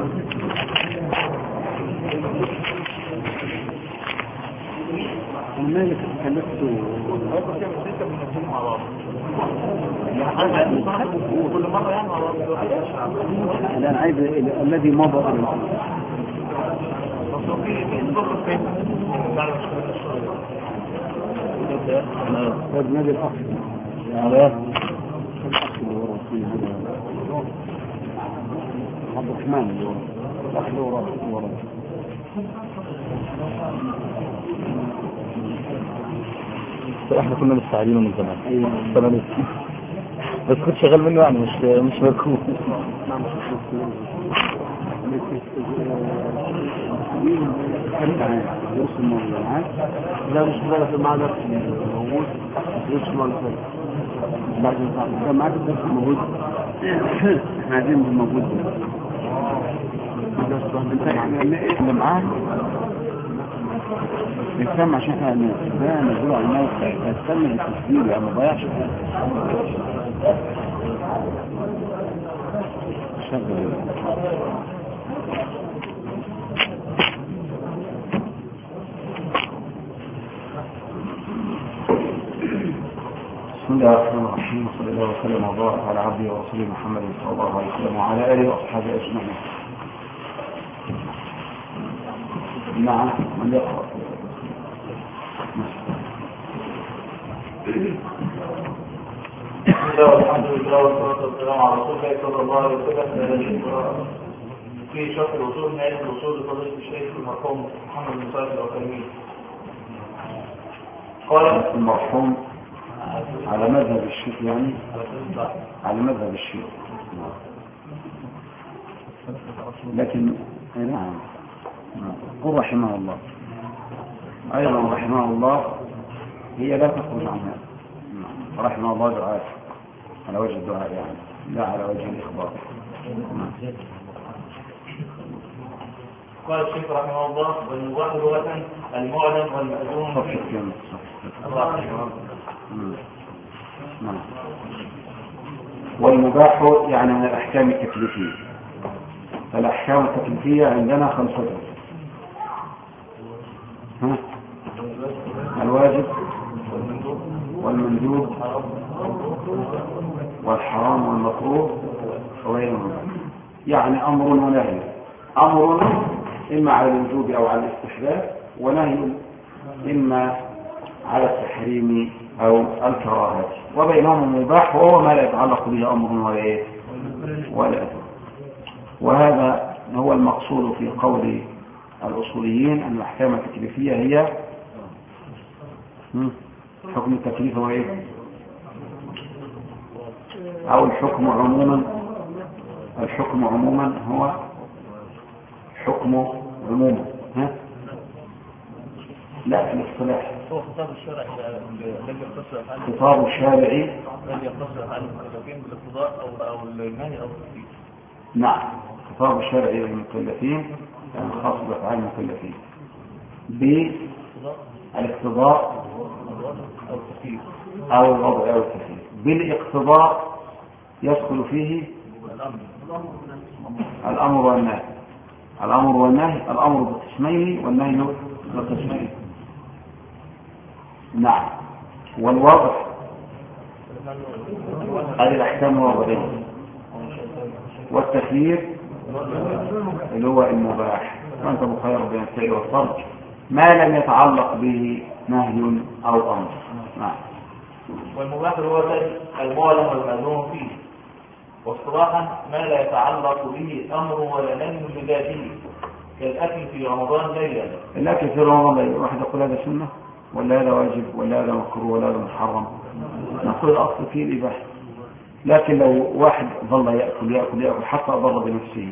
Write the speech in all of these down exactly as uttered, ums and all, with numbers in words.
مالك كلفته كل مرة يعني انا عايز الذي مضى هذا نادي الاخ على الاخ اللي ورا فيه عبد الرحمن اللي ورا الاخ اللي ورا ورا احنا كنا مستعجلين من زمان. ايوه تمام. بس كنت شغال منه يعني مش مش مركوب. لا مش بقى في المعرض موجود مش موجود بعد ما معك الدرس موجود احنا عايزين موجود اللي معاه نسمع عشان احنا ده نقول على الموقع نستنى التسجيل يعني ما ضيعش شغل بسم الله الرحمن الرحيم وصلى الله وسلم وبارك على عبده ورسوله محمد صلى الله عليه وسلم وعلى اله واصحابه اجمعين. نعم من يقرأ. بسم الله والحمد لله والصلاة والسلام على رسول الله صلى الله عليه وسلم. في شرح الوصول من علم الوصول لفضيلة الشيخ المرحوم محمد بن صالح العثيمين. قال المرحوم على مذهب الشيخ يعني على مذهب الشيخ لكن نعم قل رحمه الله أيضا رحمه الله هي لا تخرج عنها رحمه الله دعاء على وجه الدعاء يعني لا على وجه الإخبار. قال الشيخ رحمه الله والمباح لغة المعلم والمأذون فيه. نعم. والمباح يعني من الأحكام التكليفية. الأحكام التكليفية عندنا خمسة. ها؟ الواجب والمندوب والحرام والمكروه وغيرهم. يعني أمر ونهي. أمر إما على الوجوب أو على الاستحباب ونهي إما على التحريم أو الكراهة وبينهم المباح وهو ما لا يتعلق به أمر ولا إيه ولا أدب. وهذا هو المقصود في قول الأصوليين أن الأحكام التكليفية هي حكم التكليف هو إيه أو الحكم عموما. الحكم عموما هو حكم عموما ها لا في الاصطلاح هو خطاب الشرع الذي يقتصر على خطاب الشارعي الذي يقتصر على المكلفين بالاقتضاء او او النهي او التكليف. نعم خطاب الشرعي للمكلفين يعني خاص بافعال المكلفين بالاقتضاء او التكليف او الوضع او التكليف. بالاقتضاء يدخل فيه الامر والنهي. الامر والنهي الامر بقسمين والنهي بقسمين. نعم. والوضع هذه الاحكام الوضعيه. والتخيير اللي هو المباح وانت مخير بين الفعل والترك ما لم يتعلق به نهي او امر. نعم. والمباح هو المعلم والمأذون فيه واصطلاحا ما لا يتعلق به امر ولا نهي بذاته كالاكل في رمضان ليلا. الاكل في رمضان ليلا واحد يقول هذا سنه ولا هذا واجب ولا هذا مكروه ولا هذا محرم. نقول الاصل فيه الاباحه. لكن لو واحد ظل ياكل ياكل ياكل حتى ضر بنفسه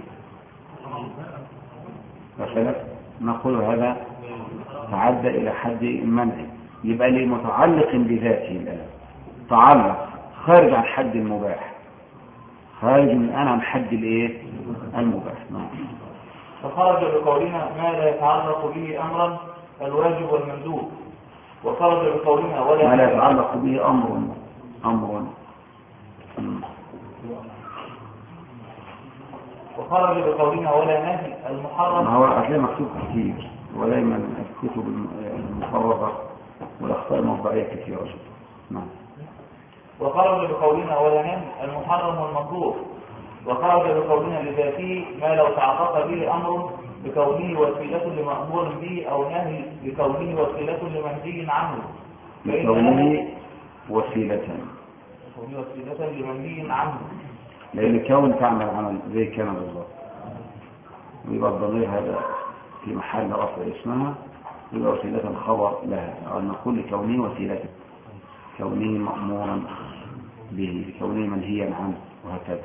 مثلا نقول هذا تعدى الى حد المنع يبقى لي متعلق بذاته الان تعلق خارج عن حد المباح خارج من الان عن حد الايه المباح. نعم. فخرج بقولنا ما لا يتعلق به امرا الواجب والمندوب وخرج بقولنا ولا ما لا يتعلق به امر امر وخرج بقولنا ولا نهي المحرم. ما هو هتلاقي مكتوب كتير ودايما الكتب المفرغة والأخطاء الموضعية كثيرة جدا. نعم. وخرج بقولنا ولا نهي المحرم والمكروه. وخرج بقولنا لذاته ما لو تعاطف به أمر بكونه وسيلة لمأمور به أو نهي بكونه وسيلة لمنهي عنه. بكونه وسيلة بكونه وسيلة لمنهي عنه. لأن كون تعمل عمل زي كان بالظبط، ويبقى الضمير هذا في محل رفع اسمها، يبقى وسيلة الخبر لها، أو نقول لكونه وسيلة، كونه مأمورا به، كونه منهيا عنه، وهكذا.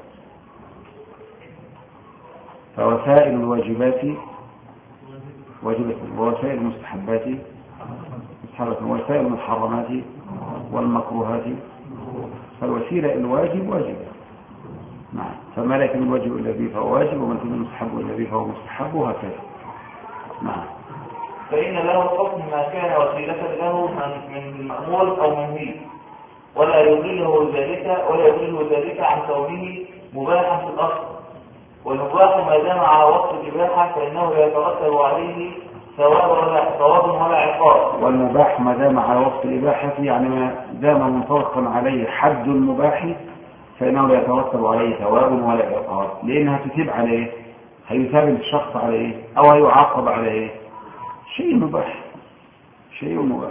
فوسائل الواجبات واجبة، ووسائل المستحبات مستحبة، ووسائل المحرمات والمكروهات، فالوسيلة الواجب واجبة. نعم. فما لا يكون الواجب إلا به فهو واجب، وما يكون المستحب إلا به فهو مستحب، وهكذا. نعم. فإن له حكم ما كان وسيلة له من مأمور أو منهي، ولا يضله ذلك ولا يضله ذلك عن كونه مباحا في الأصل. والمباح ما دام على وصف الإباحة فإنه لا يترتب عليه ثواب ولا ثواب ولا عقاب. والمباح ما دام على وصف الإباحة يعني ما دام منطبقا عليه حد المباح فإنه لا يترتب عليه ثواب ولا عقاب، لأنها تتب عليه، هيثاب الشخص عليه أو هيعاقب عليه. شيء مباح، شيء مباح.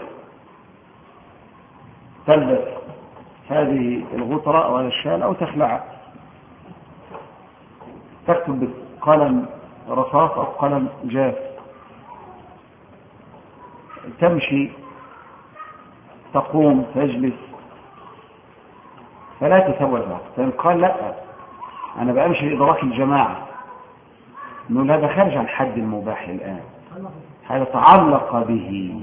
تلبس هذه الغطرة أو هذا الشال أو تخلعه، تكتب بقلم رصاص أو قلم جاف، تمشي، تقوم، تجلس، فلا تتوزع. فإن قال لا أنا بأمشي لإدراك الجماعة، نقول هذا خارج عن حد المباح الآن، هذا تعلق به.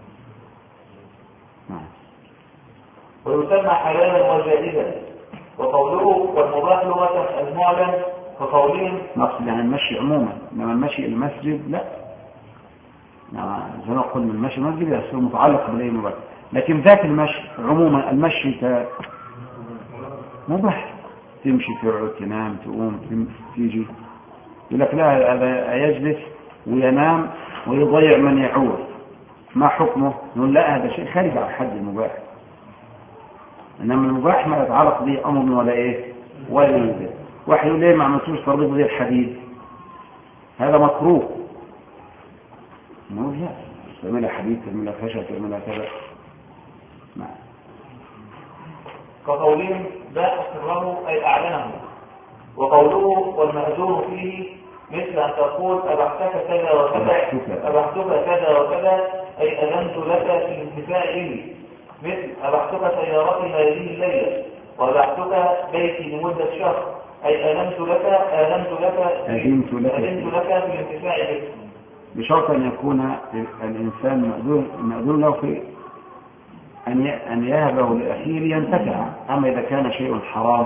نعم. ويسمى حلالا وجائزا. وقوله والمباح لغة المعلن كقولهم نقصد يعني المشي عموما، انما المشي المسجد لا، نعم زي ما قلنا المشي المسجد يصير متعلق بالايه مباح، لكن ذات المشي عموما المشي ك مباح، تمشي تقعد تنام تقوم تيجي، يقول لك لا هذا يجلس وينام ويضيع من يعود، ما حكمه؟ نقول لا هذا شيء خارج عن حد المباح، انما المباح ما يتعلق به امر ولا ايه ولا يوجد. واحد يقول ليه ما عملتوش تربيط زي الحديد، هذا مكروه، نقول لا تعملها حديد تعملها خشب تعملها كذا. نعم. كقولهم باع سره أي أعلنه. وقوله والمأجور فيه مثل أن تقول أبحتك كذا وكذا، أبحتك كذا وكذا أي أذنت لك في الانتفاع به، مثل أبحتك سيارتي هذه الليلة، وأبحتك بيتي لمدة شهر أي أذنت لك أذنت لك أذنت لك أذنت لك في الانتفاع به، بشرط أن يكون الإنسان مأذون مأذون له في أن أن يهبه لأخيه لينتفع. أما إذا كان شيء حرام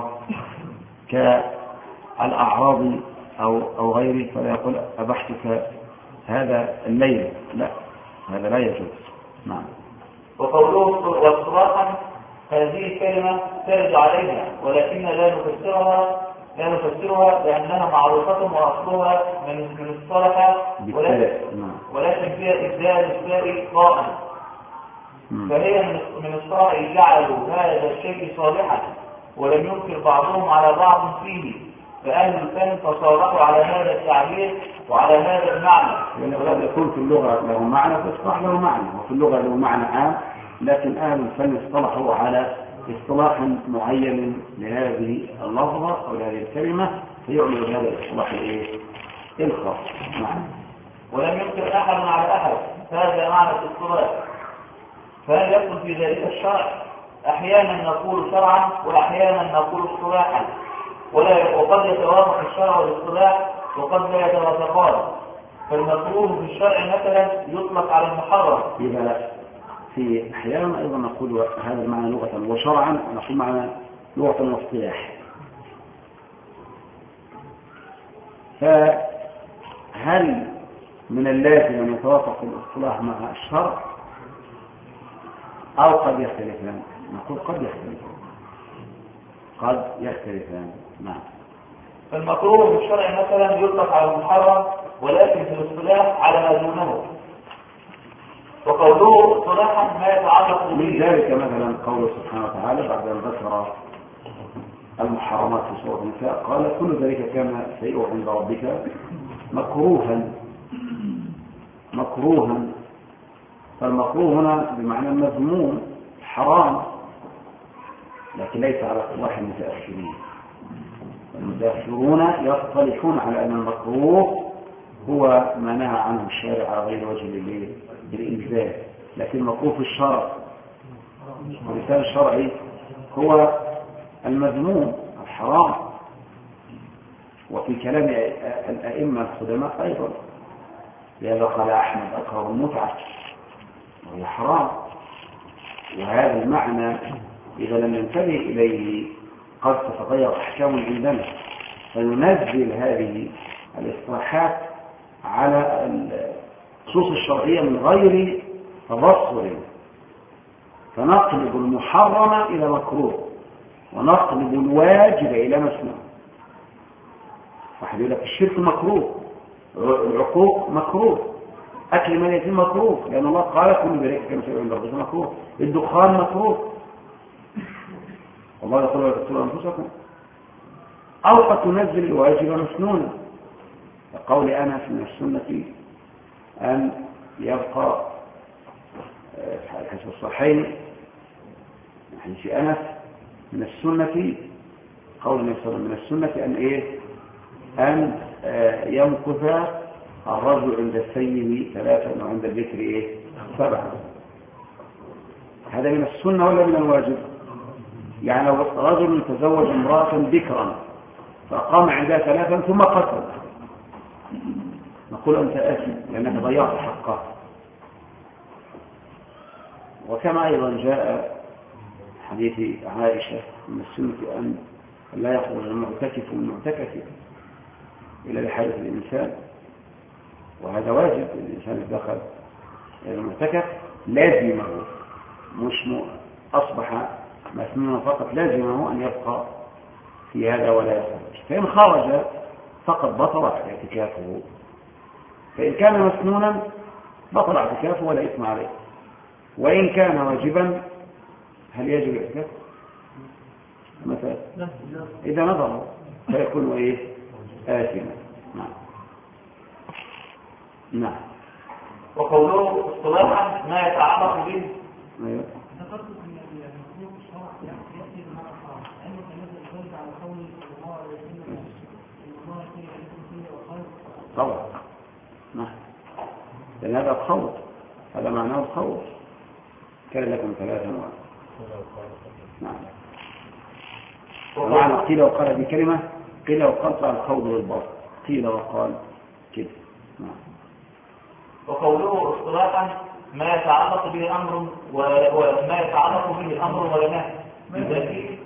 كالأعراض أو أو غيره فلا يقول أبحتك هذا الليل، لا هذا لا يجوز. نعم. وقوله واصطلاحا هذه الكلمة ترد عليها، ولكن لا نفسرها لا نفسرها لأنها معروفة وأصلها من من الصلح، ولكن ولكن فيها إبدال السائل قائم، فهي من الصلح جعلوا هذا الشيء صالحا، ولم ينكر بعضهم على بعض فيه، فأهل الفن تصالحوا على هذا التعبير وعلى هذا المعنى. ولقد يكون في اللغة له معنى فاصطلح له معنى، وفي اللغة له معنى عام، لكن أهل الفن اصطلحوا على اصطلاح معين لهذه اللفظة أو لهذه الكلمة فيعمل هذا الاصطلاح الايه الخاص. نعم. ولم ينكر أحد على أحد، هذا معنى الاصطلاح. فهل يدخل في ذلك الشرع؟ أحيانا نقول شرعا وأحيانا نقول اصطلاحا، ولا وقد يتوافق الشرع والاصطلاح وقد لا يتوافقان. فالمكروه في الشرع مثلا يطلق على المحرم. إذا في أحيانا أيضا نقول هذا المعنى لغة وشرعا، ونقول معنى لغة واصطلاح. فهل من اللازم أن يتوافق الاصطلاح مع الشرع أو قد يختلفان؟ نقول قد يختلفان، قد يختلفان. نعم. فالمكروه في الشرع مثلا يطلق على المحرم ولكن في الاصطلاح على ما دونه. وقوله اصطلاحا ما يتعلق من ذلك مثلا قوله سبحانه وتعالى بعد ان ذكر المحرمات في سورة النساء قال كل ذلك كان سيئه عند ربك مكروها مكروها. فالمكروه هنا بمعنى المذموم حرام، لكن ليس على اصطلاح المتأخرين. المتأخرون يصطلحون على أن المكروه هو ما نهى عنه الشارع على غير وجه الإنزال، لكن المكروه في الشرع واللسان الشرعي هو المذموم الحرام. وفي كلام الأئمة القدماء أيضا لهذا قال أحمد أكره المتعة وهي حرام. وهذا المعنى إذا لم ننتبه إليه قد تتغير أحكام عندنا، فننزل هذه الاصطلاحات على النصوص الشرعية من غير تبصر، فنقلب المحرم إلى مكروه ونقلب الواجب إلى مسنون. واحد يقول لك الشرك مكروه، العقوق مكروه، أكل من يتم مكروه، لأن الله قال كل ذلك كما سيئ عند ربك مكروه، الدخان مكروه، والله يقول لا تقتلوا أنفسكم. أو قد تنزل الواجب مسنونا، كقول أنس من السنة أن يبقى حسب الصحيحين حديث أنس من السنة قول النبي صلى الله عليه وسلم من السنة أن إيه أن يمكث الرجل عند السيد ثلاثا وعند الذكر إيه سبعا. هذا من السنة ولا من الواجب؟ يعني لو رجل تزوج امرأة بكرا فقام عندها ثلاثا ثم قتل، نقول أنت آثم لأنك ضيعت حقها. وكما أيضا جاء حديث عائشة من السنة أن لا يخرج المعتكف المعتكف إلى لحاجة الإنسان، وهذا واجب. الإنسان دخل إلى المعتكف لازمه، مش أصبح مسنونا فقط، لازمه أن يبقى في هذا ولا يخرج. فإن خرج فقد بطل اعتكافه، فإن كان مسنونا بطل اعتكافه ولا إثم عليه. وإن كان واجبا هل يجب الاعتكاف؟ مثلا إذا نظر فيكون إيه آثما. نعم نعم. وقوله اصطلاحا ما يتعلق به أيوه طبعا. نعم، لأن هذا الخوض، هذا معناه الخوض. كان لكم ثلاثا و... نعم. ومعنى قيل وقال هذه كلمة، قيل وقال طلع الخوض والباطل، قيل وقال كده. نعم. وقوله اصطلاحا ما يتعلق به أمر وما يتعلق به أمر ولا نهي بذلك.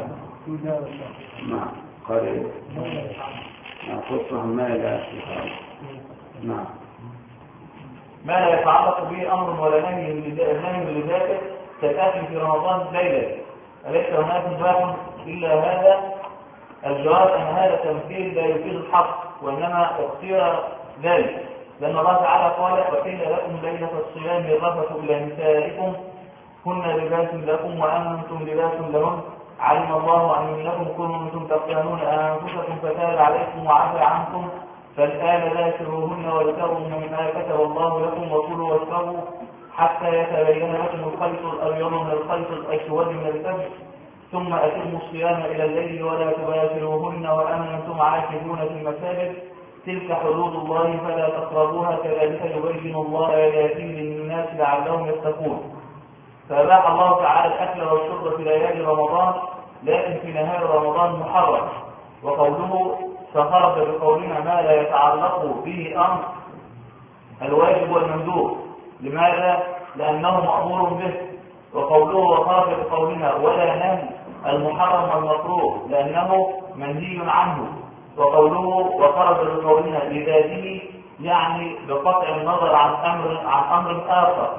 نعم قال ايه؟ نعم خصهم ما لا يتعلق. نعم ما لا يتعلق به أمر ولا نهي لذاته كالأكل في رمضان ليلة، أليس هناك مباح إلا هذا؟ الجواب أن هذا تمثيل لا يفيد الحق، وإنما اختير ذلك لأن الله تعالى قال وحل لكم ليلة الصيام الرفث إلى نسائكم هن لباس لكم وأنتم لباس لهن علم الله أنكم كنتم تختانون أنفسكم فتاب عليكم وعفى عنكم فالآن باشروهن وابتغوا مما كتب الله لكم وكلوا واشربوا حتى يتبين لكم الخيط الأبيض من الخيط الأسود من الفجر ثم أتموا الصيام إلى الليل ولا تباشروهن وأنتم عاكفون في المساجد تلك حدود الله فلا تقربوها كذلك يبين الله آياته للناس لعلهم يتقون. فأباح الله تعالى الأكل والشرب في ليالي رمضان، لكن في نهار رمضان محرم. وقوله فخرج بقولنا ما لا يتعلق به أمر الواجب والمندوب. لماذا؟ لأنه مأمور به. وقوله وخرج بقولنا ولا نهي المحرم والمكروه لأنه منهي عنه. وقوله وخرج بقولنا لذاته يعني بقطع النظر عن أمر عن أمر آخر.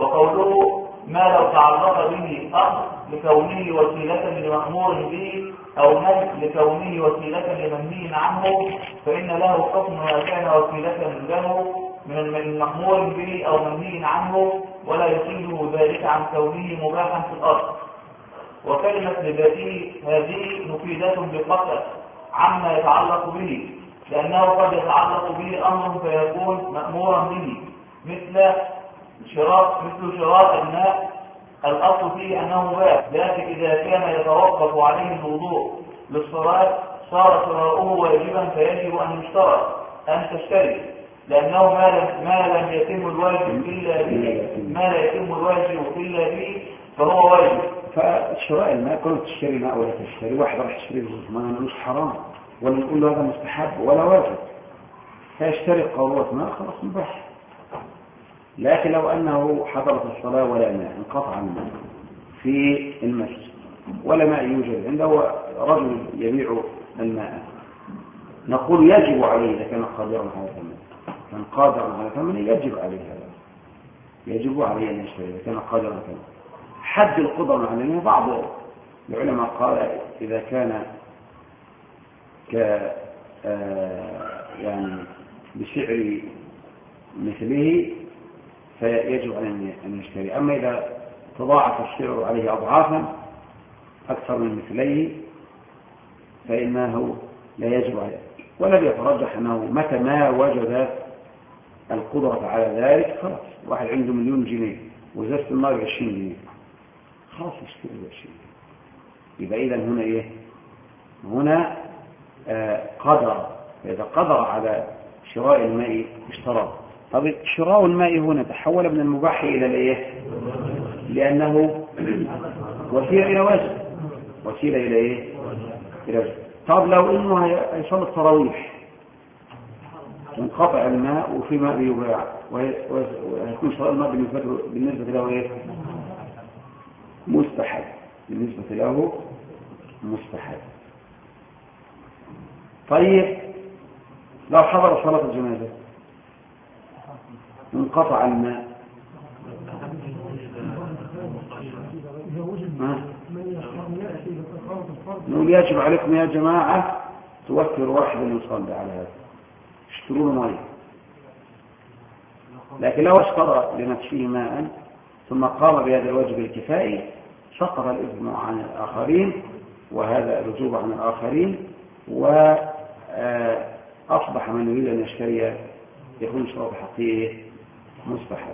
وقوله ما لو تعلق به أمر لكونه وسيلة لمأمور به أو نهي لكونه وسيلة لمنهي عنه فإن له حكم ما كان وسيلة له من المأمور به أو منهي عنه ولا يصيبه ذلك عن كونه مباحا في الأرض. وكلمة لذاته هذه مفيدة بقطع عما يتعلق به، لأنه قد يتعلق به أمر فيكون مأمورا به مثل شراء مثل شراء الماء، الأصل فيه أنه مباح، لكن إذا كان يتوقف عليه الوضوء للصلاة صار شراؤه واجبا فيجب أن يشترط أن تشتري، لأنه ما لم, ما لم يتم الواجب إلا به ما لا يتم الواجب إلا به فهو واجب. فشراء الماء كنت تشتري ماء ولا تشتري، واحد راح يشتري ما مش حرام ولا نقول له هذا مستحب ولا واجب، فيشتري قارورة ماء خلاص مباح. لكن لو أنه حضرت الصلاة ولا ماء، انقطع الماء في المسجد ولا ماء يوجد عنده، رجل يبيع الماء، نقول يجب عليه إذا كان قادرا على ثمنه، كان قادرا على ثمنه يجب عليه هذا، يجب عليه أن يشتري إذا كان قادرا على ثمنه. حد القدرة على ثمنه بعض العلماء قال إذا كان ك يعني بسعر مثله فيجب أن يشتري. أما إذا تضاعف السعر عليه أضعافا أكثر من مثليه فإنه لا يجب عليه. ولم يترجح أنه متى ما وجد القدرة على ذلك خلاص، واحد عنده مليون جنيه وزادت النار عشرين جنيه خلاص يشتري عشرين. يبقى إذا هنا إيه؟ هنا آه قدر، فإذا قدر على شراء الماء اشترى. طب شراء الماء هنا تحول من المباح إلى الإيه؟ لأنه وسيلة إلى واجب، وسيلة إلى إيه؟ إلى واجب. طب لو إنه هيصل التراويح وانقطع الماء وفي ماء يباع ويكون شراء الماء بالنسبة بالنسبة له إيه؟ مستحب، بالنسبة له مستحب. طيب لو حضر صلاة الجنازة انقطع الماء نقول يجب عليكم يا جماعة توفر واحد يصلي على هذا، اشتروا له ماء. لكن لو اشترى لنفسه ماء ثم قام بهذا الواجب الكفائي سقط الإثم عن الآخرين وهذا الوجوب عن الآخرين، وأصبح من يريد أن يشتري يكون شراء بحقه مستحب.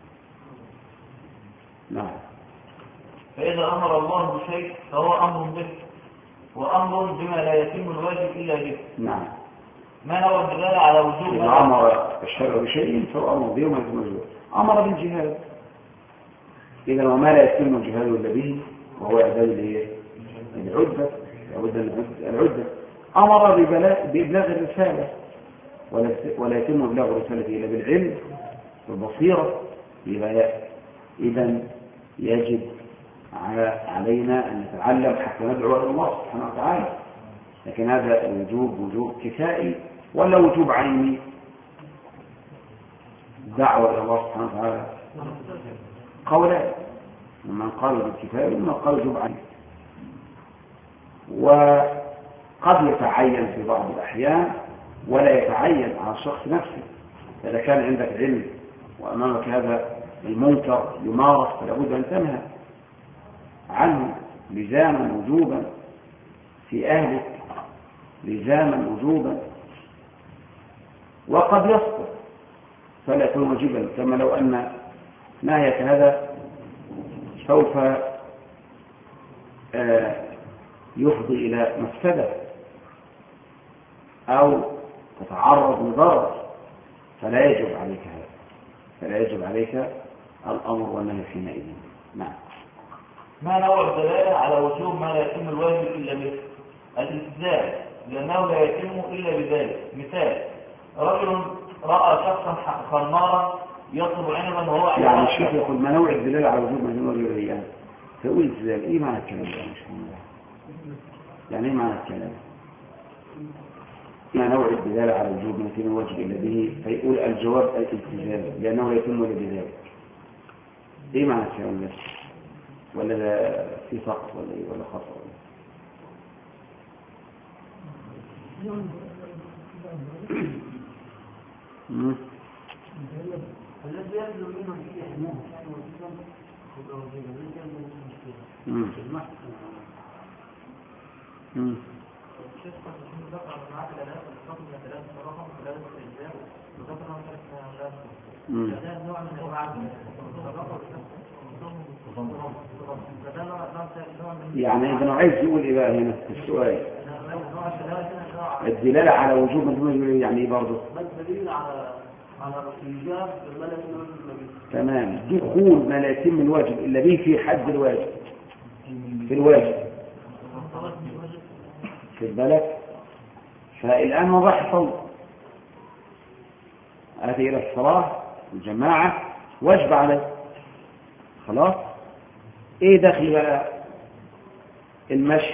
نعم. فإذا أمر الله بشيء فهو أمر به، وأمر بما لا يتم الواجب إلا به. نعم. ما نوى الدلالة على وجوب إذا أمر الشرع بشيء فهو أمر به وما يتم الواجب. أمر بالجهاد، إذا وما لا يتم الجهاد إلا به وهو إعداد العدة، لابد العدة. أمر بإبلاغ الرسالة ولا يتم إبلاغ الرسالة إلا بالعلم والبصيرة. إذا يجب علينا أن نتعلم حتى ندعو إلى الله سبحانه وتعالى. لكن هذا الوجوب وجوب كفائي ولا وجوب عيني؟ دعوة إلى الله سبحانه وتعالى قولان، من قال بالكفاية ومن قال وجوب عيني. وقد يتعين في بعض الأحيان ولا يتعين على الشخص نفسه. إذا كان عندك علم وأمامك هذا المنكر يمارس فلا بد أن تنهى عنه لزاما وجوبا في أهلك، لزاما وجوبا. وقد يسقط فلا يكون واجبا، كما لو أن نهيك هذا سوف يفضي إلى مفسدة أو تتعرض لضرر فلا يجب عليك هذا، فلا يجب عليك الأمر والنهي حينئذ. نعم. ما نوع الدلالة على وجوب ما لا يتم الواجب إلا به؟ الالتزام، لأنه لا يتم إلا بذلك. مثال: رجل رأى شخصا خمارا يطلب عنبا وهو يعني الشيخ يقول ما نوع الدلالة على وجوب ما يتم الواجب إلا به؟ فيقول التزام. إيه معنى الكلام ده؟ يعني إيه معنى الكلام؟ ما نوع الدلالة على وجوب ما يتم الواجب إلا به؟ فيقول الجواب الالتزام لأنه لا يتم إلا بذلك. إيه معنى الكلام ده؟ ولا في سقط ولا إيه ولا خطأ؟ الذي يبدو منه فيه يعني إذا عايز يقول إيه بقى هنا في السؤال؟ الدلالة على وجوب مجموعة يعني إيه برضه؟ الدليل على على إيجاب الملك من تمام. دخول ما لا يتم الواجب إلا به في حد الواجب في الواجب في البلد. فالآن ما راح يصلي آتي إلى الصلاة الجماعة واجب عليه خلاص. إيه دخل بقى المشي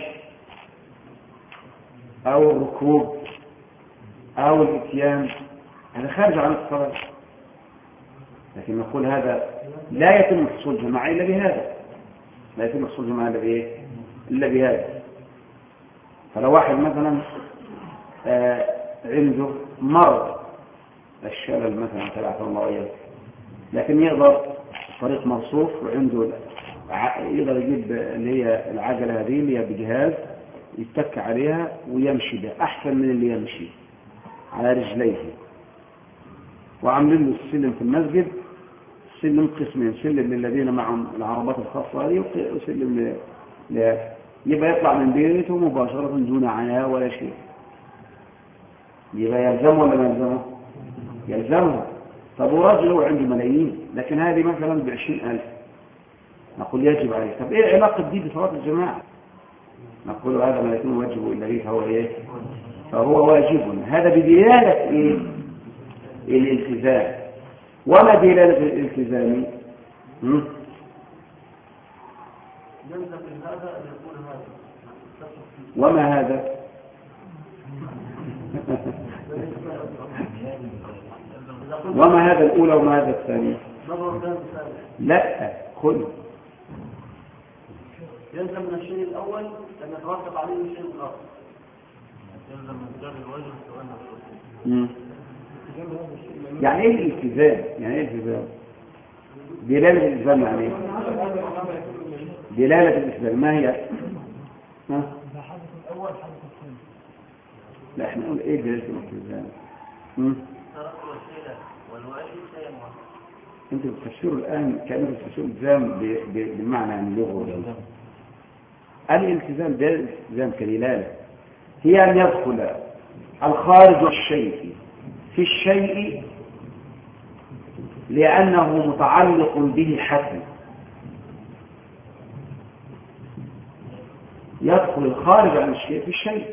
أو الركوب أو الإتيان؟ هذا خارج عن الصلاة. لكن نقول هذا لا يتم حصول جماعة إلا بهذا، لا يتم حصول جماعة إلا بإيه؟ إلا بهذا. فلو واحد مثلا آه عنده مرض الشلل مثلا تبعث الله إياه، لكن يقدر طريق مرصوف وعنده يقدر يجيب اللي هي العجلة هذه اللي هي بجهاز يتك عليها ويمشي بها أحسن من اللي يمشي على رجليه. وعاملين له السلم في المسجد سلم قسمين، سلم للذين معهم العربات الخاصة هذه وسلم ل... يبقى يطلع من بيته مباشرة دون عناء ولا شيء. يبقى يلزمه ولا ما يلزمه؟ يلزمه. طب ورجل هو عنده ملايين لكن هذه مثلا بعشرين ألف، نقول يجب عليه. طب ايه علاقة دي بصلاة الجماعة؟ نقول هذا ما يكون واجب إلا به فهو ايه؟ فهو واجب. هذا بدلالة ايه؟ الالتزام. وما دلالة الالتزام؟ وما هذا؟ وما هذا الأولى وما هذا الثاني؟ لا خذ يلزم من الشيء الأول أن يترتب عليه الشيء الآخر. يلزم من جانب الواجب سؤال. يعني ايه الالتزام؟ يعني ايه الالتزام؟ دلالة الالتزام يعني ايه؟ دلالة الالتزام ما هي؟ ها؟ لا احنا نقول ايه دلالة الالتزام؟ انتوا بتفسروا الان كانوا بتفسروا الالتزام بالمعنى اللغوي. الالتزام ده الالتزام كدلالة هي ان يدخل الخارج الشيء في الشيء لأنه متعلق به حتما. يدخل الخارج عن الشيء في الشيء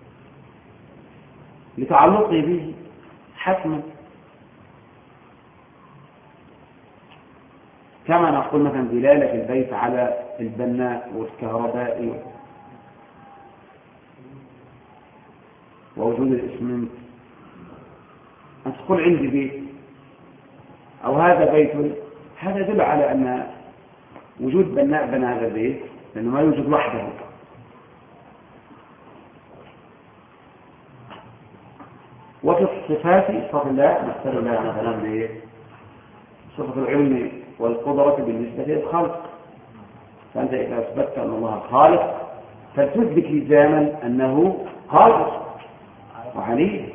لتعلقه به حتما، كما نقول مثلا دلالة البيت على البناء والكهرباء ووجود الإسمنت. أن تقول عندي بيت أو هذا بيت، هذا يدل على أن وجود بناء بنى هذا البيت لأنه ما يوجد وحده. وفي الصفات صفات الله مثل الله مثلا به صفة العلم والقدرة بالنسبة للخلق. فأنت إذا أثبتت أن الله خالق فتثبت لزاما أنه خالق وعليم.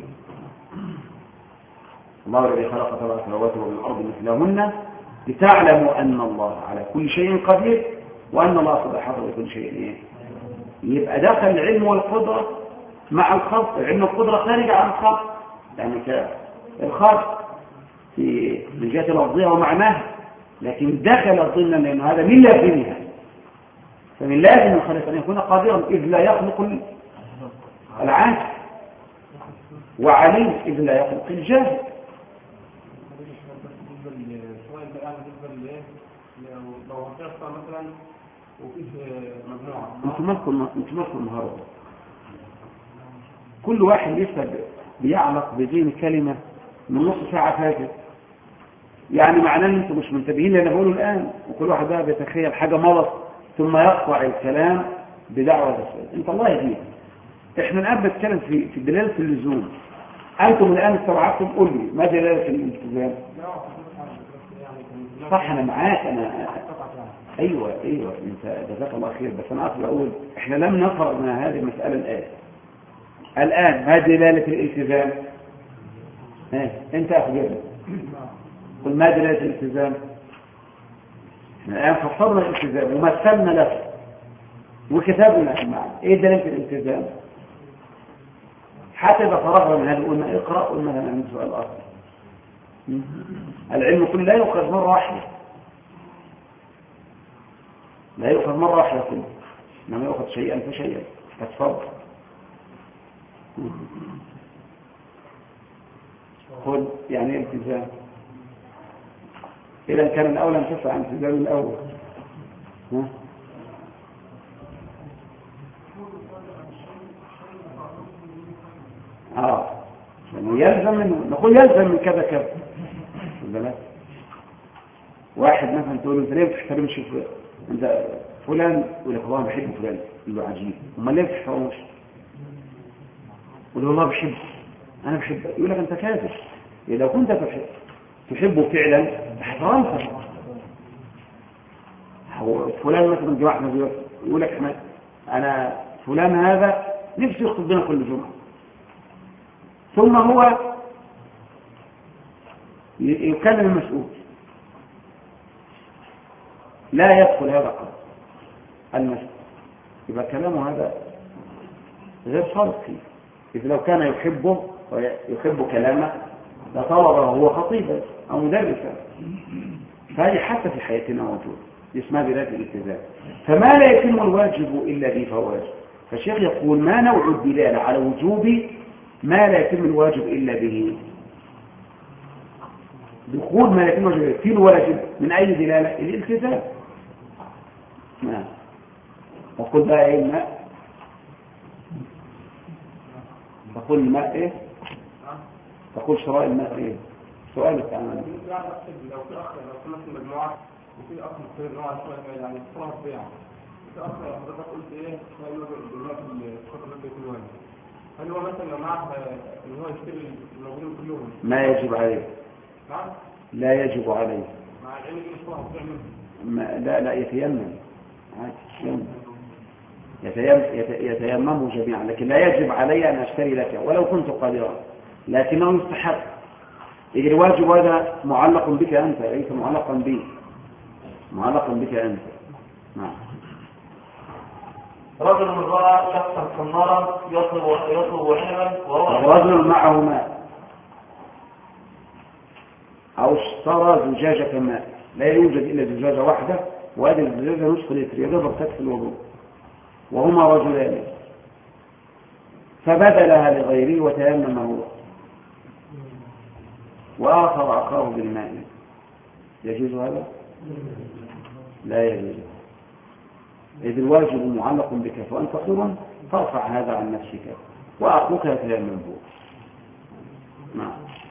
الله الذي خلق سبع سماوات ومن الأرض مثلهن لتعلموا أن الله على كل شيء قدير وأن الله قد أحاط بكل شيء. إيه؟ يبقى دخل العلم والقدرة مع الخلق. العلم والقدرة خارج عن الخلق، يعني كالخلق في من جهة لفظها ومعناها، لكن دخل ضمنا لأن هذا من لازمها. فمن لازم الخالق أن يكون قادرا إذ لا يخلق العاجز، وعليم إذ لا يخلق الجاهل. لو هتحصل مثلا وفيه مجموعة انتوا مالكم انتوا مالكم النهارده كل واحد لسه بيعلق بدين كلمة من نص ساعة فاتت، يعني معناه ان انتوا مش منتبهين للي انا بقوله الان، وكل واحد بقى بيتخيل حاجة مضت ثم يقطع الكلام بدعوة السؤال. انت الله يهديك احنا الآن بنتكلم في في دلالة اللزوم. أنتم الآن استوعبتم، قول لي ما دلالة الالتزام؟ صح أنا معاك أنا. أيوة أيوة أنت جزاك الله خير، بس أنا أصل أقول إحنا لم نفرض من هذه المسألة الآن. الآن ما دلالة الالتزام؟ ها أنت أخبرني، قل ما دلالة الالتزام؟ احنا الآن فصلنا الالتزام ومثلنا له وكتبنا المعنى. إيه دلالة الالتزام؟ حتى إذا فرغنا من هذا قلنا اقرأ، قلنا مثلا عند سؤال آخر. العلم كله لا يؤخذ مرة واحدة، لا يؤخذ مرة واحدة كله، إنما يؤخذ شيئا فشيئا. فتفضل خذ. يعني ايه التزام؟ إذا كان الأول أن تسعى عن التزام الأول. ها؟ آه يعني يلزم منه، نقول يلزم من كذا كذا. بالك واحد مثلا تقول له انت ليه بتحترمش انت فلان، يقول لك والله بحب فلان، يقول له عجيب، امال ليه ما بتحترموش؟ يقول له والله بحبه، انا بحبه، يقول لك انت كافر. لو كنت تحب تحبه فعلا احترمته. فلان مثلا جه واحد يقول لك احنا انا فلان هذا نفسي يخطب بنا كل جمعه، ثم هو يكلم المسؤول لا يدخل هذا قبل المسؤول، يبقى كلامه هذا غير صادق فيه. إذا لو كان يحبه ويحب كلامه لطلبه هو خطيبا أو مدرسا. فهذه حتى في حياتنا موجود، اسمها بذات الالتزام. فما لا يتم الواجب إلا به فهو واجب. فالشيخ يقول ما نوع الدلالة على وجوب ما لا يتم الواجب إلا به؟ دخول ما لا يتم الواجب في الواجب من أي دلالة؟ الالتزام. نعم. وقل بقى ايه الماء؟ تقول الماء ايه؟ تقول شراء الماء ايه؟ سؤالك عن لو في اخ لو في نفس المجموعه وفي اخ مختلف نوع يعني صلاه بيع، في اخ حضرتك قلت ايه هو دلوقتي الخطر ده بيكون واجب، هل هو مثلا لو معاه ان هو يشتري الموجودين كلهم ما يجب عليه؟ نعم لا يجب عليه مع العلم ان الصلاه بيعمل ما لا لا يتيمم عادي، يتيمموا جميعا، لكن لا يجب علي أن أشتري لك ولو كنت قادرا، لكنه يستحق. إذا الواجب هذا معلق بك أنت، ليس معلقا بي، معلقا بك أنت. نعم. رجل رأى شخصا خمارا يطلب يطلب عنبا وهو رجل معه ماء أو اشترى زجاجة ماء، لا يوجد إلا زجاجة واحدة، وهذه الزجاجة نصف لتر يدبر تكفي الوضوء، وهما رجلان، فبدلها لغيره وتيمم هو وآخر أخاه بالماء، يجوز هذا؟ لا يجوز. إذ الواجب معلق بك فأنت حر فارفع هذا عن نفسك وأخوك يتيمم هو. نعم.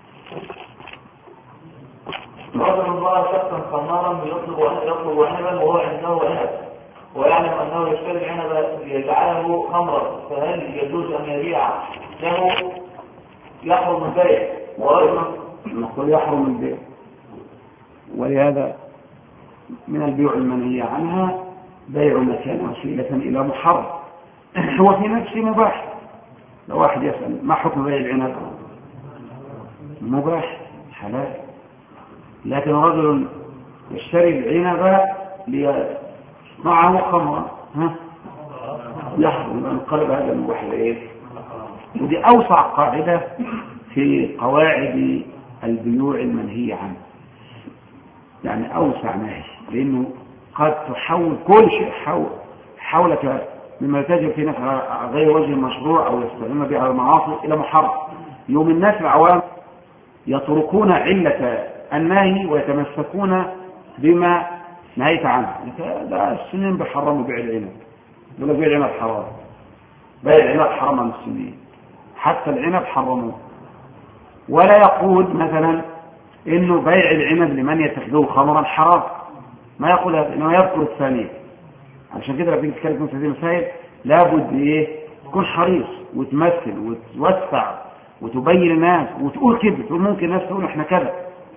رجل رأى شخصا خمارا يطلب يطلب عنبا وهو عنده عنب ويعلم أنه يشتري العنب ليجعله خمرا، فهل يجوز أن يبيع له؟ يحرم البيع. ورجل نقول يحرم البيع، ولهذا من البيوع المنهية عنها بيع ما كان وسيلة إلى محرم هو في نفسه مباح. لو واحد يسأل ما حكم بيع العنب؟ مباح حلال، لكن رجل يشتري العنب ليصنعه خمرا ها يحرم، انقلب هذا المباح ايه. ودي اوسع قاعدة في قواعد البيوع المنهية عنه، يعني اوسع نهي، لانه قد تحول كل شيء حول حولك مما تجب في نفع غير وجه المشروع او يستخدم به على المعاصي الى محرم. يوم الناس العوام يتركون علة النهي ويتمسكون بما نهيت عنه. ده السنين بيحرموا بيع العنب، يقولوا بيع العنب حرام، بيع العنب حرام عن السنين، حتى العنب حرموه. ولا يقول مثلا انه بيع العنب لمن يتخذوه خمرا حرام، ما يقول هذا، انه يذكر الثانية. عشان كده لما تيجي تتكلم في هذه المسائل لابد ايه تكون حريص وتمثل وتوسع وتبين الناس وتقول كده، تقول ممكن الناس تقول احنا كذا.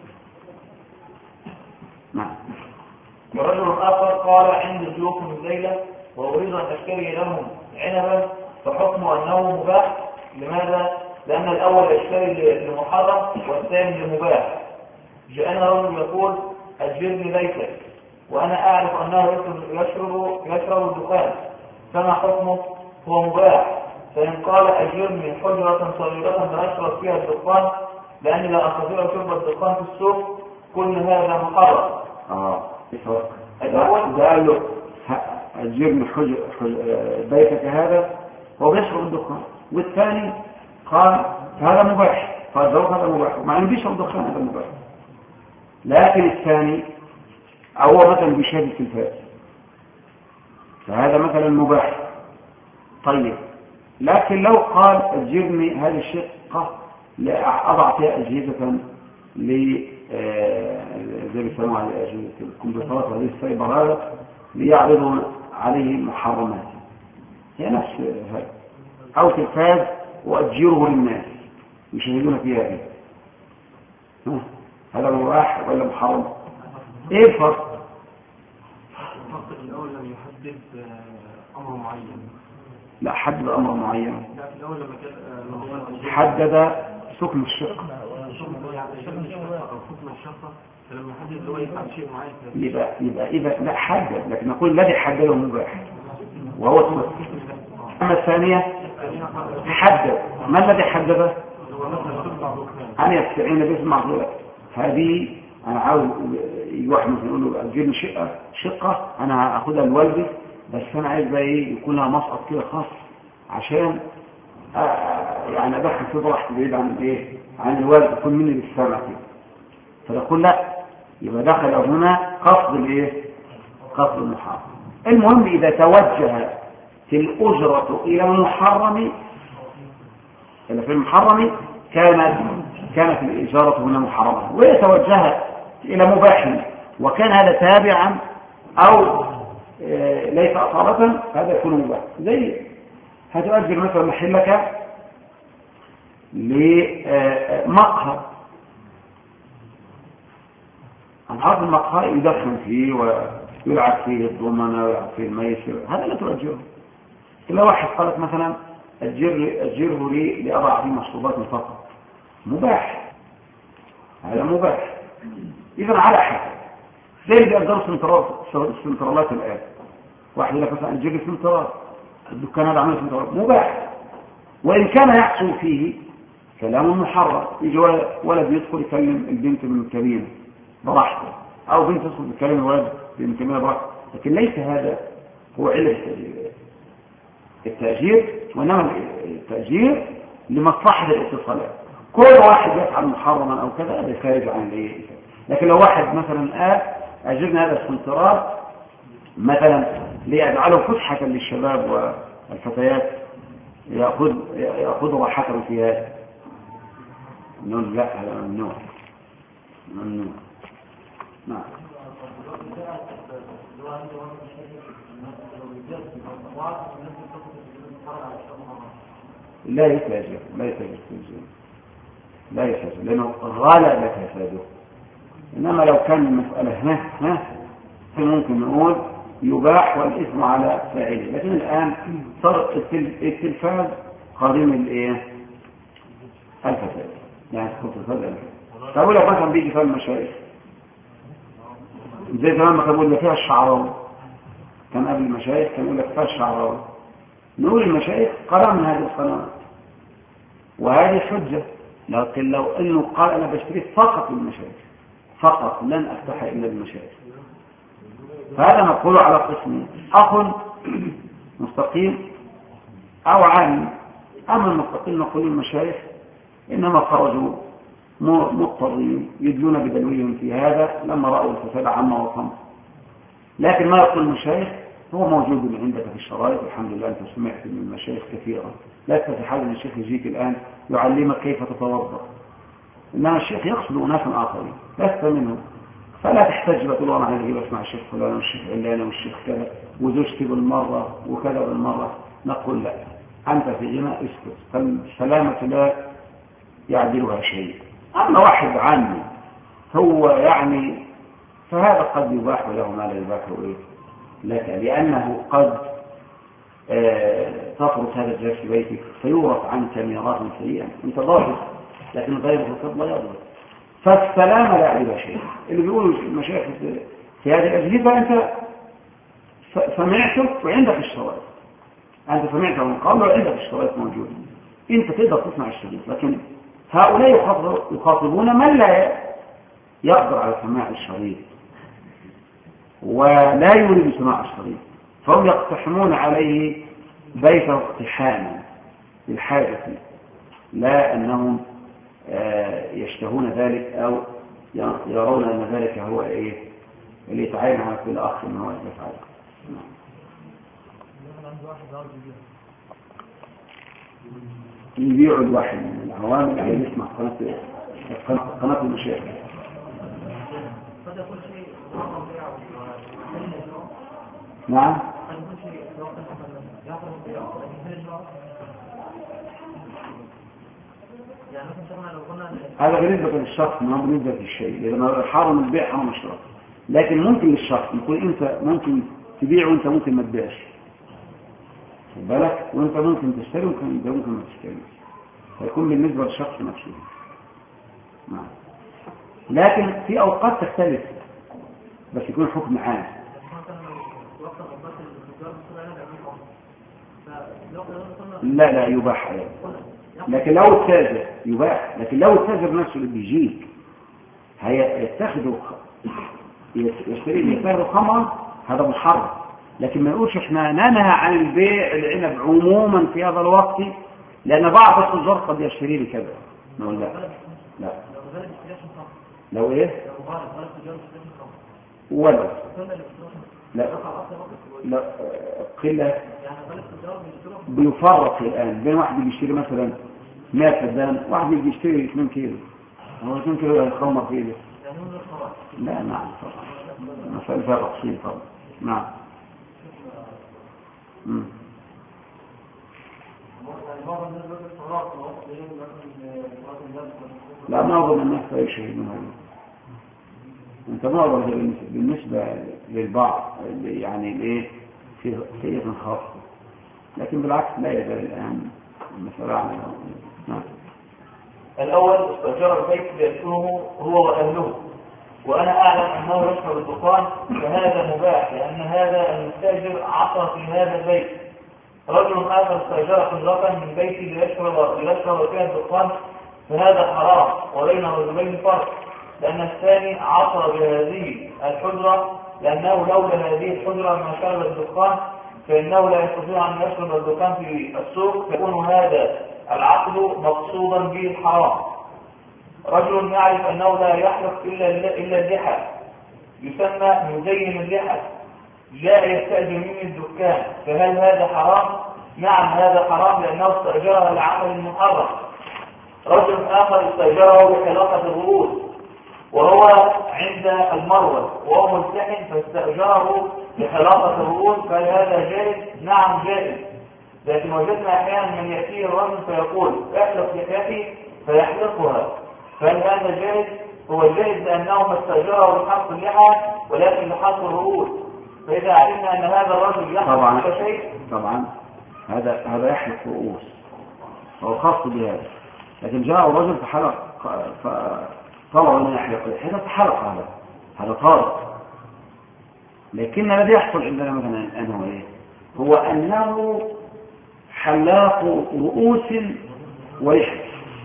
نعم. ورجل آخر قال عندي ضيوف من ليلة وأريد أن أشتري لهم عنبا فحكمه أنه مباح. لماذا؟ لأن الأول يشتري لمحرم والثاني لمباح. جاءنا رجل يقول أجرني بيتك وأنا أعرف أنه يشرب يشرب الدخان، فما حكمه؟ هو مباح. فإن قال أجرني حجرة صغيرة لأشرب فيها الدخان لأني لا أستطيع شرب الدخان في السوق، كل هذا محرم. اه الأول قال له أجرني حجر بيتك هذا هو بيشرب الدخان، والثاني قال هذا مباح، فالزوج هذا مباح مع انه بيشرب الدخان هذا مباح. لكن الثاني هو مثلا بيشاهد التلفاز فهذا مثلا مباح. طيب لكن لو قال أجرني هذه الشقة أضع فيها أجهزة ل زي بيسموها أجهزة الكمبيوترات وهذه السايبرات ليعرضوا عليه محرمات، هي نفس هذا. أو تلفاز وأجره للناس يشاهدون فيها إيه، هذا مباح ولا محرم؟ إيه الفرق؟ الفرق الأول لم يحدد أمر معين. لا حدد أمر معين. لا في الأول لما كان حدد سكن الشقة. فلما يحدد اللي هو يفعل شيء معين يبقى يبقى إذا لا حدد، لكن نقول الذي حدده مباح وهو السكن. أما الثانية حدد، ما الذي حدده؟ أن يستعين باسم معقولة. هذه أنا عاوز واحد مثلا يقول له أجيب شقة شقة أنا هاخدها لوالدي، بس أنا عايز بقى إيه يكون لها مسقط كده خاص عشان يعني أدخل في ضغط بعيد عن إيه عن الوالد يكون مني بالسامع كده. فنقول لا، يبقى دخل هنا قصد الإيه قصد المحرم. المهم إذا توجه في الأجرة إلى المحرم إلى في المحرم كانت كانت الإجارة هنا محرمة، ويتوجه إلى مباح وكان هذا تابعا أو ليس أصالة هذا يكون مباح. زي هتؤجر مثلا محلك لمقهى، أصحاب المقهى يدخن فيه ويلعب فيه الضمنة ويلعب فيه الميسر، هذا لا تؤجره. إلا واحد قالت مثلا أجره لي لأضع فيه مشروبات فقط، مباح، هذا مباح. إذا على حسب زي اللي بيقدروا السنترالات الآن، واحد يقول لك مثلا أجر لي سنترال، الدكان هذا عمل سنترال، مباح. وإن كان يحصل فيه كلام محرم، يجي ولد يدخل يكلم البنت من الكبيرة براحته، أو بنت تدخل تكلم الولد من الكبيرة براحته، لكن ليس هذا هو علة التأجير، وإنما التأجير لمصلحة الاتصالات. كل واحد يفعل محرما أو كذا هذا خارج عن الايه. لكن لو واحد مثلا قال أجرنا هذا السنترال مثلا ليجعله فسحة للشباب والفتيات يأخذ يأخذ راحتهم في هذا، نقول لا هذا ممنوع ممنوع. نعم. لا يتاجر لا يتاجر لا يتاجر لأنه غالب فساده. إنما لو كان المسألة ها ها فممكن نقول يباح والإثم على فاعله. لكن الآن صار التلفاز قادم الايه الفساد، يعني تكون الفساد الفساد. فأقول لك مثلا بيجي فيها المشايخ زي زمان ما كانوا يقول لك فيها الشعراوي، كان قبل المشايخ كان يقول لك فيها الشعراوي، نقول المشايخ قرأ من هذه القنوات وهذه حجة. لكن لو انه قال انا بشتري فقط للمشايخ فقط لن افتح الا للمشايخ، فهذا نقول على قسمين: اخ مستقيم او عام. اما المستقيم نقول للمشايخ انما خرجوا مضطرين يدلون بدلوهم في هذا لما راوا الفساد عامه وصمت. لكن ما يقول المشايخ هو موجود عندك في الشرائط، الحمد لله انت سمعت من المشايخ كثيرا، لا في حال ان الشيخ يجيك الان يعلمك كيف تتوضا، انما الشيخ يقصد اناسا اخرين لست منهم، فلا تحتاج بتقول انا عايز اجيب اسمع الشيخ فلان والشيخ علان والشيخ كذا وزوجتي بالمره وكذا بالمره. نقول لا، أنت في إيمان اسكت، فالسلامة لا يعدلها شيء. أما واحد عني هو يعني فهذا قد يباح له ما لا يباح إيه لك، لأنه قد آه تترك هذا الجهاز في بيتك فيورث عنك ميراث سيئا، أنت ضابط لكن غيرك قد لا يضبط. فالسلامة لا يعدلها شيء. اللي بيقولوا المشايخ في هذه الأجهزة أنت سمعته وعندك الشواهد، أنت سمعته من قبل وعندك الشواهد موجودة، أنت تقدر تسمع الشريط. لكن هؤلاء يخاطبون من لا يقدر على سماع الشريط ولا يريد سماع الشريط، فهم يقتحمون عليه بيته اقتحاما للحاجة، لا أنهم يشتهون ذلك أو يرون أن ذلك هو إيه اللي يتعين على كل أخ من هو يفعله. يبيع الواحد من العوامل اللي يسمع قناة قناة المشايخ. نعم. هذا بالنسبة للشخص ما بالنسبة للشيء، لأنه حرم البيع حرم الشراء. لكن ممكن للشخص يقول أنت ممكن تبيع وأنت ممكن ما تبيعش، خد بالك، وأنت ممكن تشتري وأنت ممكن ما تشتري، فيكون بالنسبة للشخص نفسه. نعم. لكن في أوقات تختلف بس يكون حكم عام. لا لا يباح عليه، لكن لو التاجر يباح، لكن لو التاجر نفسه اللي بيجيك هيتخذوا يشتري يتخذوا خمر هذا محرم. لكن ما نقولش احنا ننهى عن البيع العنب عموما في هذا الوقت لأن بعض التجار قد يشتري لي كذا، نقول لا لا لو ايه ولا لا لا قلة بيفرق الآن بين واحد بيشتري مثلا مئة فدان، واحد بيشتري اثنين كيلو، هو اثنين كيلو هيخمر كيلو؟ لا نعم طبعا مسألة فرق فيه طبعا. نعم. امم لا معظم الناس لا يشهدون هذا. انت معظم بالنسبة للبعض يعني الايه في سيئة خاصة، لكن بالعكس لا يزال الآن المسألة عن نعم. الأول استأجر البيت ليسكنه هو وأهله، وأنا أعلم أنه يشرب الدخان، فهذا مباح لأن هذا المستأجر عصى في هذا البيت. رجل آخر استأجر حجرة من بيتي ليشرب ليشرب فيها الدخان، فهذا حرام، وبين الرجلين فرق، لأن الثاني عصى بهذه الحجرة لأنه لولا هذه الحجرة ما شرب الدخان، فإنه لا يستطيع أن يشرب الدخان في السوق، فيكون هذا العقد مقصودا به الحرام. رجل يعرف أنه لا يحلق إلا إلا اللحى، يسمى مزين اللحى، جاء يستأجر مني الدكان، فهل هذا حرام؟ نعم هذا حرام لأنه استأجرها لعمل محرم. رجل آخر استأجره لحلاقة الرؤوس وهو عند المروة وهو ملتحن فاستأجره لحلاقة الرؤوس، فهل هذا جائز؟ نعم جائز. لكن وجدنا أحيانا من يأتيه الرجل فيقول احلق لحيتي فيحلقها، فهل هذا جائز؟ هو جائز لأنه ما استأجره لحلق اللحى ولكن لحلق الرؤوس، فإذا علمنا أن هذا الرجل يحلق كل شيء طبعا هذا هذا يحلق رؤوس هو خاص بهذا، لكن جاء الرجل فحلق فطلع أن يحلق هذا فحلق هذا هذا طارق. لكن الذي يحصل عندنا مثلا أنه إيه هو أنه حلاق رؤوس ولحى،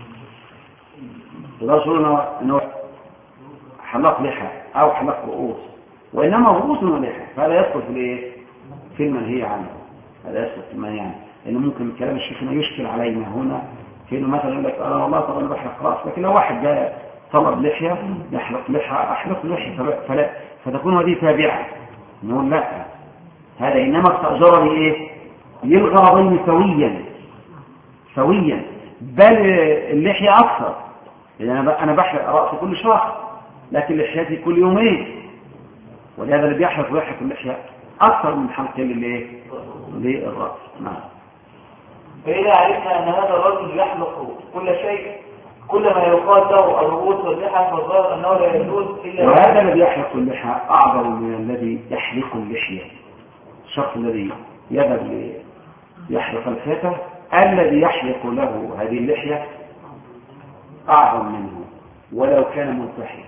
يقولون أنه حلاق لحى أو حلاق رؤوس، وإنما رؤوس ولحى، فهذا يدخل في الايه في المنهي عنه، هذا يدخل في المنهي عنه، لأنه ممكن كلام الشيخ يشكل علينا هنا في انه مثلا يقول لك انا والله طبعا بحلق راس، لكن لو واحد جاء طلب لحيه يحلق لحيه احلق لحيه فلا فتكون هذه تابعه، نقول لا هذا انما استاجر لايه للغرضين سويا سويا، بل اللحيه اكثر، لان انا بحلق راسي كل شهر لكن لحيتي كل يومين، ولهذا اللي بيحلق ويحلق اللحيه اكثر من حلق للايه للراس. نعم. فإذا عرفنا أن هذا الرجل يحلق كل شيء كل ما يقال له الرؤوس واللحى فالظاهر أنه لا يجوز إلا وهذا الذي يحلق اللحى أعظم من الذي يحلق اللحية. الشخص الذي يذهب ليحلق الفتى الذي يحلق له هذه اللحية أعظم منه ولو كان ملتحيا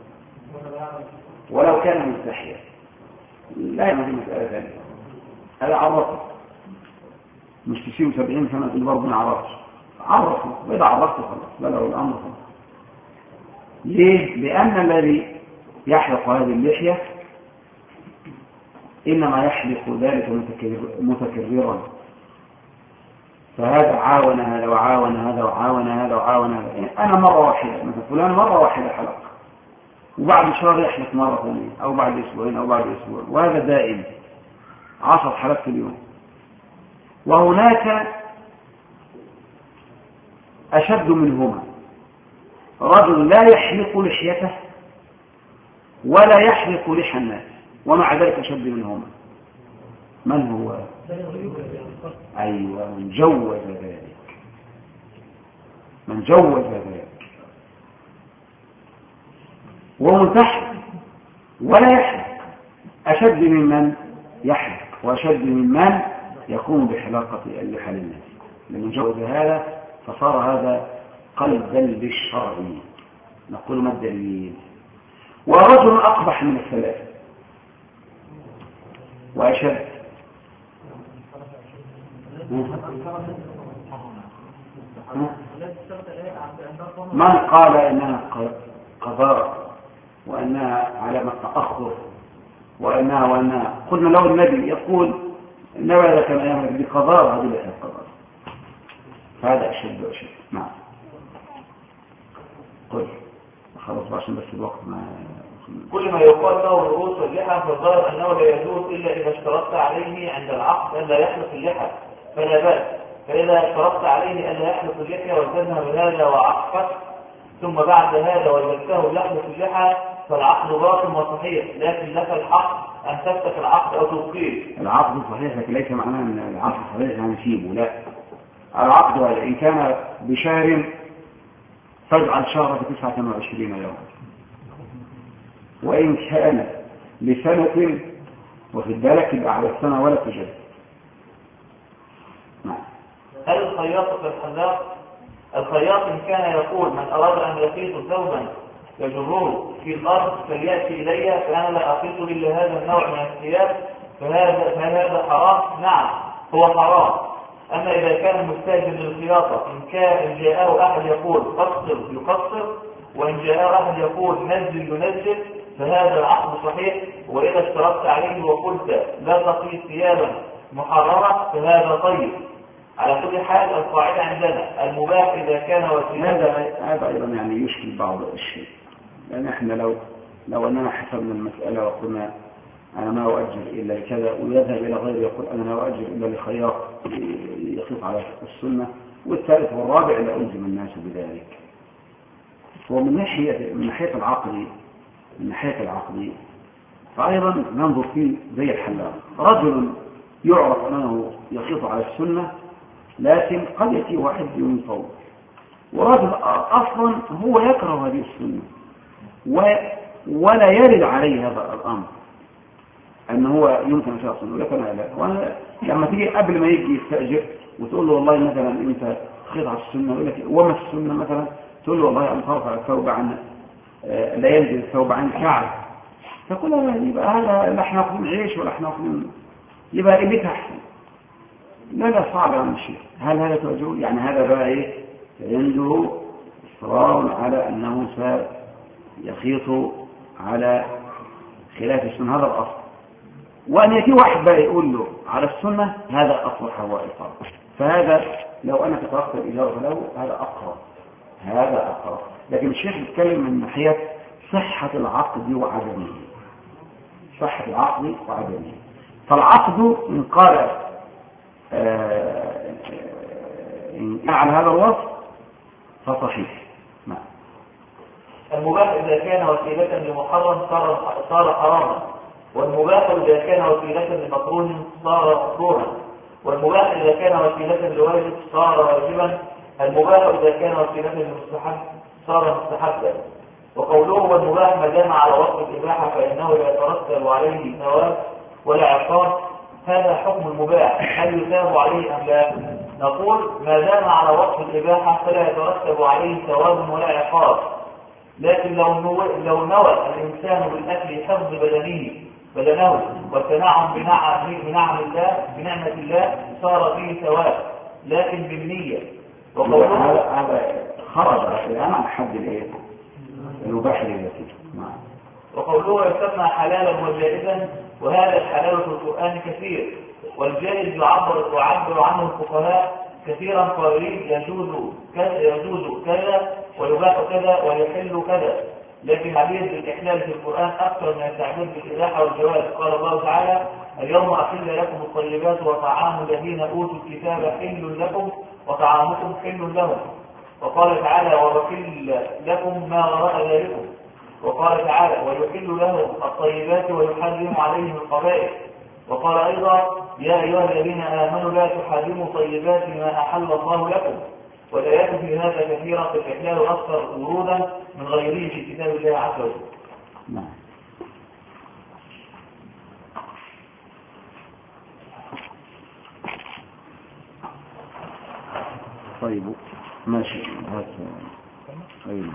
ولو كان ملتحيا لا يمكن مسألة ثانية. هذا عرفه مش تسيب سبعين سنة تقول برضه ما عرفش عرفه وإذا عرفته خلاص لا له الأمر خلاص. ليه؟ لأن الذي يحلق هذه اللحية إنما يحلق ذلك متكررا فهذا عاون هذا وعاون هذا وعاون هذا وعاون هذا. أنا مرة واحدة مثلا فلان مرة واحدة حلق وبعد شهر يحلق مرة ثانية أو بعد أسبوعين أو بعد أسبوع وهذا دائم عشر حلقات في اليوم. وهناك أشد منهما رجل لا يحلق لحيته ولا يحلق لحى الناس ومع ذلك أشد منهما. من هو؟ أيوة من جوز ذلك من جوز ذلك ومنتحر ولا يحلق أشد ممن يحلق وأشد ممن يقوم بحلاقة اللحى للناس. لمن جوز هذا فصار هذا قلبا للشرع. نقول ما الدليل؟ ورجل أقبح من الثلاث وأشد من قال إنها قضاء وأنها علامة تأخر وأنها وأنها قلنا لو النبي يقول إنما إذا كان أيامك بقضاء هذه ليست قضاء فهذا أشد وأشد. نعم قل خلاص عشان بس الوقت ما كل ما يقال له الرؤوس واللحى فالظاهر أنه لا يجوز إلا إذا اشترطت عليه عند العقد أن لا يحلق اللحى فلا بأس. فإذا اشترطت عليه أن لا يحلق اللحى وزنها بهذا وعقفت ثم بعد هذا وجدته يحلق اللحى فالعقد باطل وصحيح لكن لك الحق أن تفسخ العقد أو تبقيه. العقد صحيح لكن ليس معناه أن العقد صحيح يعني نسيبه لا. العقد إن كان بشهر فاجعل شهر تسعة وعشرين يوما وإن كان لسنة وفي بالك بعد السنة ولا تجد. نعم. هل الخياط في الحلاق؟ الخياط إن كان يقول من أراد أن يخيط ثوبا يجره في الأرض فليأتي إلي فأنا لا أخيط إلا هذا النوع من الثياب فهذا, فهذا حرام؟ نعم هو حرام. أما إذا كان مستاجر للخياطة إن كان إن جاءه أحد يقول قصر يقصر وإن جاءه أحد يقول نزل ينزل فهذا العقد صحيح. وإذا اشترطت عليه وقلت لا تقيس ثيابا محرمة فهذا طيب. على كل حال القاعدة عندنا المباح إذا كان وسيلة. هذا أيضا يعني يشكل بعض الشيء لأن احنا لو لو أننا حسبنا المسألة وقلنا أنا ما أؤجر إلا لكذا ويذهب إلى غير يقول أنا لا أؤجر إلا لخياط يخيط على السنة والثالث والرابع لا ألزم الناس بذلك. ومن ناحية من ناحية العقد من ناحية العقد فأيضا ننظر فيه زي الحلاق رجل يعرف أنه يخيط على السنة لكن قد يأتي واحد يوم صوت ورجل أصلا هو يكره هذه السنة ولا يرد عليه هذا الأمر أنه هو يمكن شخصا ولكن لا. وأنا لما تيجي قبل ما يجي يستأجر وتقول له والله مثلا أنت خيط على السنة يقول لك وما السنة مثلا تقول له والله أن ترفع الثوب عن لا ينزل الثوب عن كعب تقول له يبقى هذا لا احنا ناكل عيش ولا احنا ناكل يبقى قيمتها احسن. لا لا صعب عن الشيء. هل هذا توجه يعني هذا بقى ايه عنده إصرار على أنه سيخيط على خلاف السنة هذا الأصل وأن يأتي واحد بقى يقول له على السنة هذا أصبح هو إصرار. فهذا لو أنا تتركت الإجارة له هذا أقرب هذا أقرب. لكن الشيخ يتكلم من ناحية صحة العقد وعدمه صحة العقد وعدمه. فالعقد إن قال إن على هذا الوصف فصحيح. نعم. المباح إذا كان وسيلة لمحرم صار صار حراما والمباح إذا كان وسيلة لمكروه صار مكروها والمباح إذا كان وسيلة لواجب صار واجبا، المباح إذا كان وسيلة لمستحب صار مستحبا. وقوله والمباح ما دام على وصف الإباحة فإنه لا يترتب عليه ثواب ولا عقاب، هذا حكم المباح، هل يثاب عليه أم لا؟ نقول ما دام على وصف الإباحة فلا يترتب عليه ثواب ولا عقاب، لكن لو لو نوى الإنسان بالأكل حفظ بدنه بدنه والتنعم بنعم بنعم الله بنعمة الله صار فيه ثواب، لكن بالنية. هذا هذا خرج الآن عن حد الايه؟ المباح لليسير. وقوله يسمى حلالا وجائزا، وهذا الحلال في القرآن كثير، والجائز يعبر يعبر عنه الفقهاء كثيرا قائلين يجوز كذا يجوز كذا ويباح كذا ويحل كذا، لكن تعبير بالإحلال في القرآن أكثر من التعبير بالإباحة والجواز. قال الله تعالى اليوم أحل لكم الطيبات وطعام الذين أوتوا الكتاب حل لكم وطعامكم حل لهم. وقال تعالى وأحل لكم ما وراء ذلكم. وقال تعالى ويحل لهم الطيبات ويحرم عليهم الخبائث. وقال أيضا يا أيها الذين آمنوا لا تحرموا طيبات ما أحل الله لكم. والآيات في هذا كثيرة، في الإحلال أكثر ورودا من غيره في كتاب الله عز وجل. نعم. طيب ماشي. أيوه.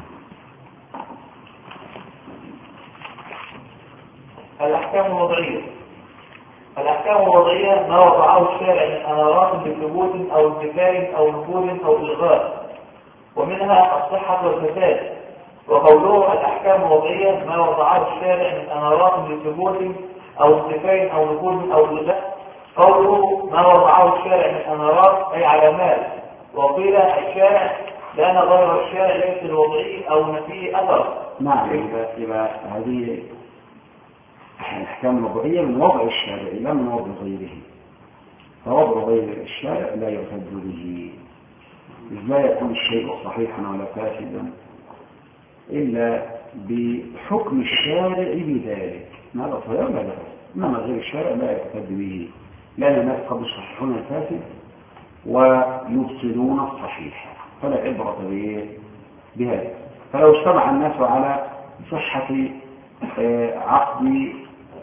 الأحكام الوضعية. الأحكام الوضعية ما وضعه الشارع من أمارات بثبوت أو انتفاع أو نفوذ أو إلغاء، ومنها الصحة والفساد. وقوله الأحكام الوضعية ما وضعه الشارع من أمارات بثبوت أو انتفاع أو نفوذ أو إلغاء. قوله ما وضعه الشارع من أمارات أي علامات، وقيل الشارع لأن غير الشارع ليس الوضعي أو نفيه أثر. نعم. إذا هذه الأحكام الوضعية من وضع الشارع لا من وضع غيره، فوضع غير الشارع لا يعتد به، لا يكون الشيء صحيحا ولا فاسدا إلا بحكم الشارع بذلك، هذا صحيح ولا لا؟ إنما غير الشارع لا يعتد به، لأن الناس قد يصححون الفاسد ويبطلون الصحيح، فلا عبرة بهذا. فلو اجتمع الناس على صحة عقد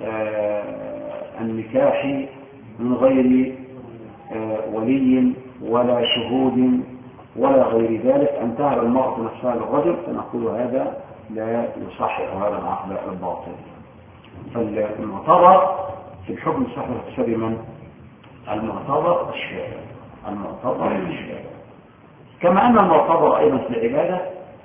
النكاح من غير ولي ولا شهود ولا غير ذلك انتهى المرأة نفسها للرجل، فنقول هذا لا يصحح هذا العقد الباطل. فالمعتبر في الحكم الصحيح والفساد من؟ المعتبر الشارع، المعتبر الشارع. كما أن المعتبر أيضا في العبادة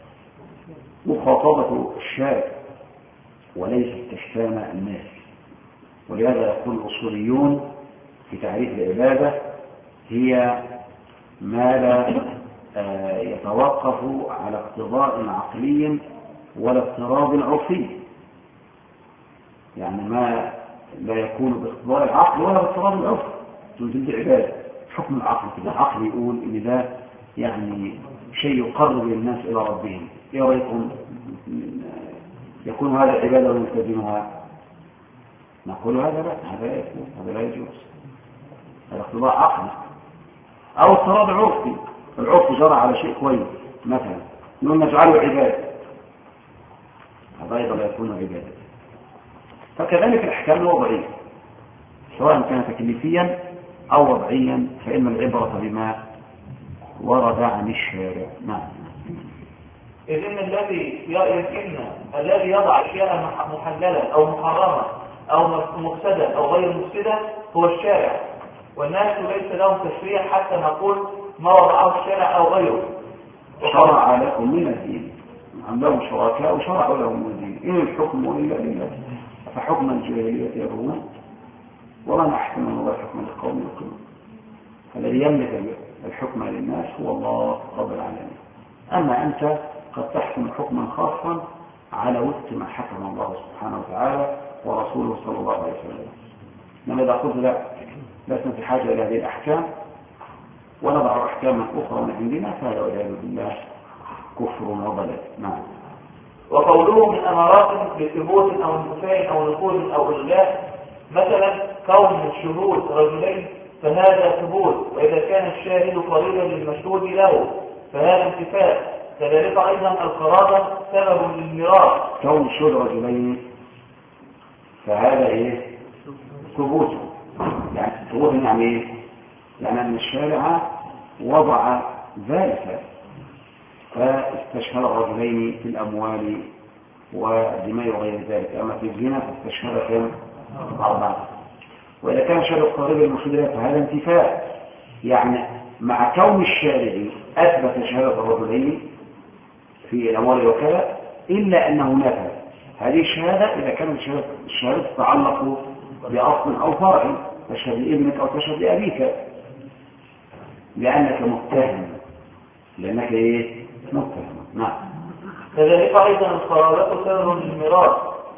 مخاطبة الشارع وليس استحسان الناس، ولهذا يقول الأصوليون في تعريف العبادة هي ما لا يتوقف على اقتضاء عقلي ولا اضطراب عرفي، يعني ما لا يكون باقتضاء العقل ولا باضطراب العرف، تنزل العبادة حكم العقل كده، العقل يقول ان ده يعني شيء يقرب الناس الى ربهم، ايه رايكم يكون هذا عبادة ونلتزمها؟ نقول هذا لا، هذا لا يكون، هذا لا يجوز، هذا اقتضاء عقلي او اضطراب عرفي، العرف جرى على شيء كويس مثلا نقول نجعله عبادة، هذا ايضا لا يكون عبادة. فكذلك الاحكام الوضعية سواء كان تكليفيا او وضعيا فإن العبرة بما ورد عن الشارع. نعم. إذن الذي يمكن الذي يضع أشياء محللة أو محرمة أو مفسدة أو غير مفسدة هو الشارع، والناس ليس لهم تشريع حتى نقول ما وضعه الشارع أو غيره. شرع لكم من الدين، عندهم شركاء وشرعوا لهم من الدين، إن الحكم إلا لله فحكم الجاهلية يبغون ومن أحسن من الله حكم القوم يقيمون. الذي يملك الحكم للناس هو الله رب العالمين، أما أنت قد تحكم حكما خاصا على وفق ما حكم الله سبحانه وتعالى ورسوله صلى الله عليه وسلم. إنما إذا قلت لا لسنا في حاجة إلى هذه الأحكام ونضع أحكاما أخرى من عندنا فهذا والعياذ بالله كفر وضلال. نعم. وقوله من أمارات بثبوت أو انتفاع أو نفوذ أو إلغاء، مثلا كون الشهود رجلين فهذا ثبوت، وإذا كان الشاهد قريبا للمشهود له فهذا انتفاء. كذلك أيضا القرابة سبب للميراث. كون الشهود رجلين فهذا إيه؟ ثبوت. يعني ثبوت يعني إيه؟ يعني أن الشارع وضع ذلك فاستشهر الرجلين في الأموال والدماء وغير ذلك. أما في الزنا فاستشهر كم؟ أربعة. وإذا كان شهد قريب المشهود له فهذا انتفاء. يعني مع كون الشارع أثبت شهادة الرجلين في الأموال وكذا إلا أنه نفى هذه الشهادة إذا كانت الشهادة تتعلق بأصل أو فرع، تشهد لابنك أو تشهد لأبيك لأنك متهم، لأنك إيه؟ متهم. نعم. كذلك أيضا القرابة سبب للميراث.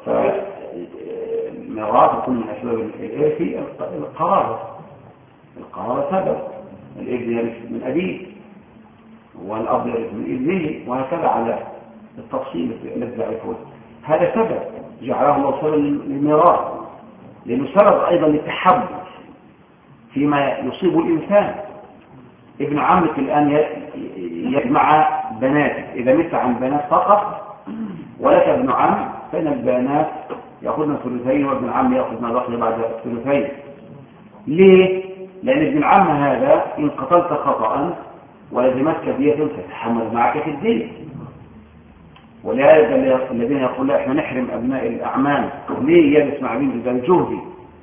الميراث يكون من أسباب الإرث القرابة. القرابة سبب، الابن يرث من أبيه والأب يرث من ابنه وهكذا على التفصيل الذي يعرفه. هذا سبب جعله الله سبب للميراث، لأنه سبب أيضا للتحبب فيما يصيب الإنسان. ابن عمك الآن يجمع بناتك، إذا مت عن بنات فقط ولك ابن عم فإن البنات يأخذن ثلثين وابن العم يأخذ ما بقي بعد الثلثين. ليه؟ لأن ابن العم هذا إن قتلت خطأ ولزمتك دية تتحمل معك في الدين. ولهذا الذين يقول لا احنا نحرم أبناء الأعمام ليه يلبس مع بنت ذا الجهد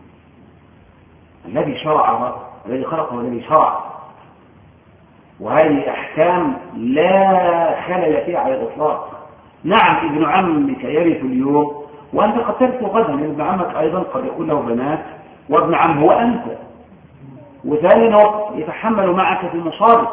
الذي شرعها الذي خلقه والذي شرع. وهذه أحكام لا خلل فيها على الإطلاق. نعم ابن عمك يرث اليوم وأنت قد ترث غدا، لأن ابن عمك أيضا قد يكون له بنات وابن عم هو أنت. وثانيا يتحمل معك في مصابك.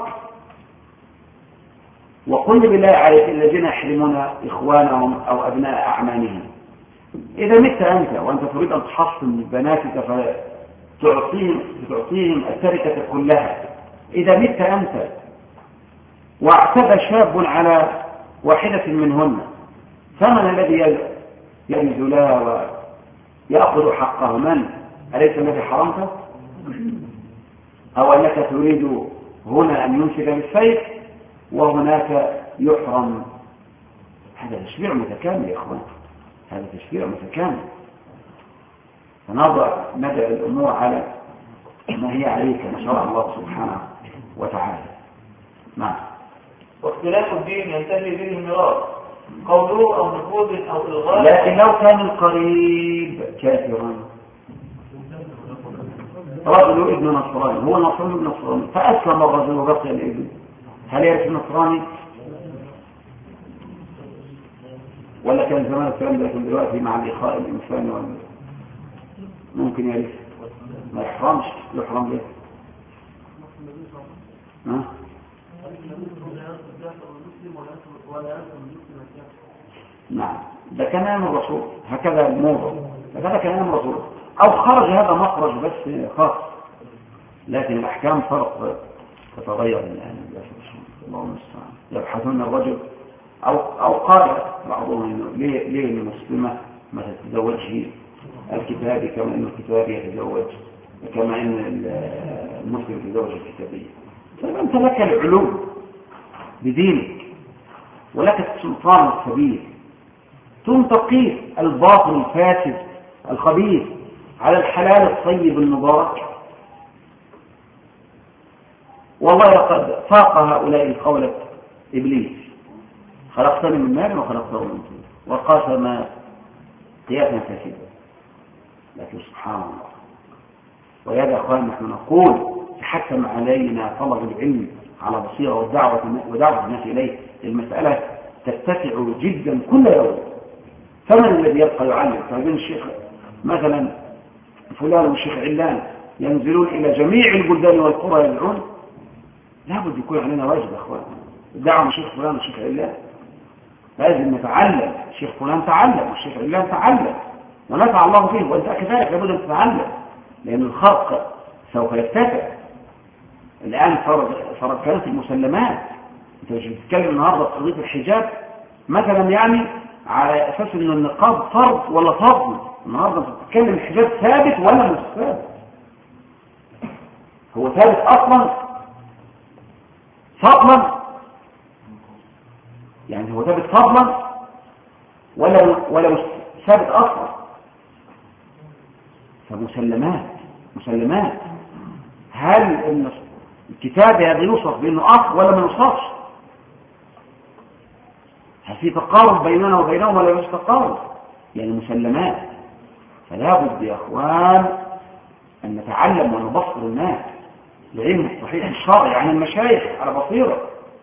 وقل بالله عليك الذين يحرمون إخوانهم أو أبناء أعمامهم، إذا مت أنت وأنت تريد أن تحصن بناتك فتعطيهم تعطيهم التركة كلها، إذا مت أنت واعتدى شاب على واحدة منهن فمن الذي يجد لها ويأخذ حقه؟ من؟ أليس الذي حرمته؟ أو أنك تريد هنا أن يمسك بالسيف وهناك يحرم؟ هذا تشريع متكامل يا إخوان، هذا تشريع متكامل. فنضع ندع الأمور على ما هي عليه كما شرع الله سبحانه وتعالى. نعم. واختلاف الدين ينتهي به الميراث، قوله أو نفوذ أو إلغاء. لكن لو كان القريب كافرا، رجل ابن نصراني، هو نصراني ابن نصراني فأسلم الرجل وبقي الابن، هل يرث النصراني؟ ولا كان زمان الكلام ده؟ لكن دلوقتي مع الإخاء الإنساني ولا ممكن يرث؟ ما يحرمش. يحرم ليه؟ ها؟ نعم، ده كان أيام الرسول هكذا الموضوع، هكذا كان أيام الرسول، أو خرج هذا مخرج بس خاص، لكن الأحكام فرق تتغير الآن. الله المستعان. يبحثون الرجل أو أو قال بعضهم إنه ليه ليه المسلمة ما تتزوجش الكتابي كما إنه الكتابي يتزوج، كما إن المسلم يتزوج الكتابية. فأنت لك العلوم بدينك ولك السلطان الكبير، تنتقي الباطل الفاسد الخبيث على الحلال الطيب المبارك. والله قد فاق هؤلاء القولة إبليس، خلقتني من مال وخلقته من طين وقاسم قياسا فاسدا. لكن سبحان الله. ويا أخوان نحن نقول تحكم علينا طلب العلم على بصيرة والدعوة ودعوة الناس إليه. المسألة تتسع جدا كل يوم، فمن الذي يبقى يعلم؟ فهذين الشيخ مثلا فلان والشيخ علان ينزلون إلى جميع البلدان والقرى يدعون، لابد يكون علينا واجب أخوان الدعوة من شيخ فلان والشيخ علان. لازم نتعلم، الشيخ فلان تعلم والشيخ علان تعلم ونفع الله فيه، وأنت كذلك لابد أن تتعلم، لأن الخلق سوف يرتفع. الآن صارت كانت المسلمات، أنت مش بتتكلم النهارده في قضية الحجاب مثلا يعني على أساس أن النقاب فرض ولا فضل. النهارده أنت بتتكلم الحجاب ثابت ولا مش ثابت. هو ثابت اصلا فضلا، يعني هو ثابت فضلا ولا ولا ثابت اصلا؟ فمسلمات مسلمات هل الكتاب هذا يوصف بانه اصل ولا ما يوصفش؟ هل في تقارب بيننا وبينهم ولا مش تقارب؟ يعني مسلمات. فلا بد يا اخوان ان نتعلم ونبصر الناس العلم الصحيح الشرعي عن المشايخ على بصيره.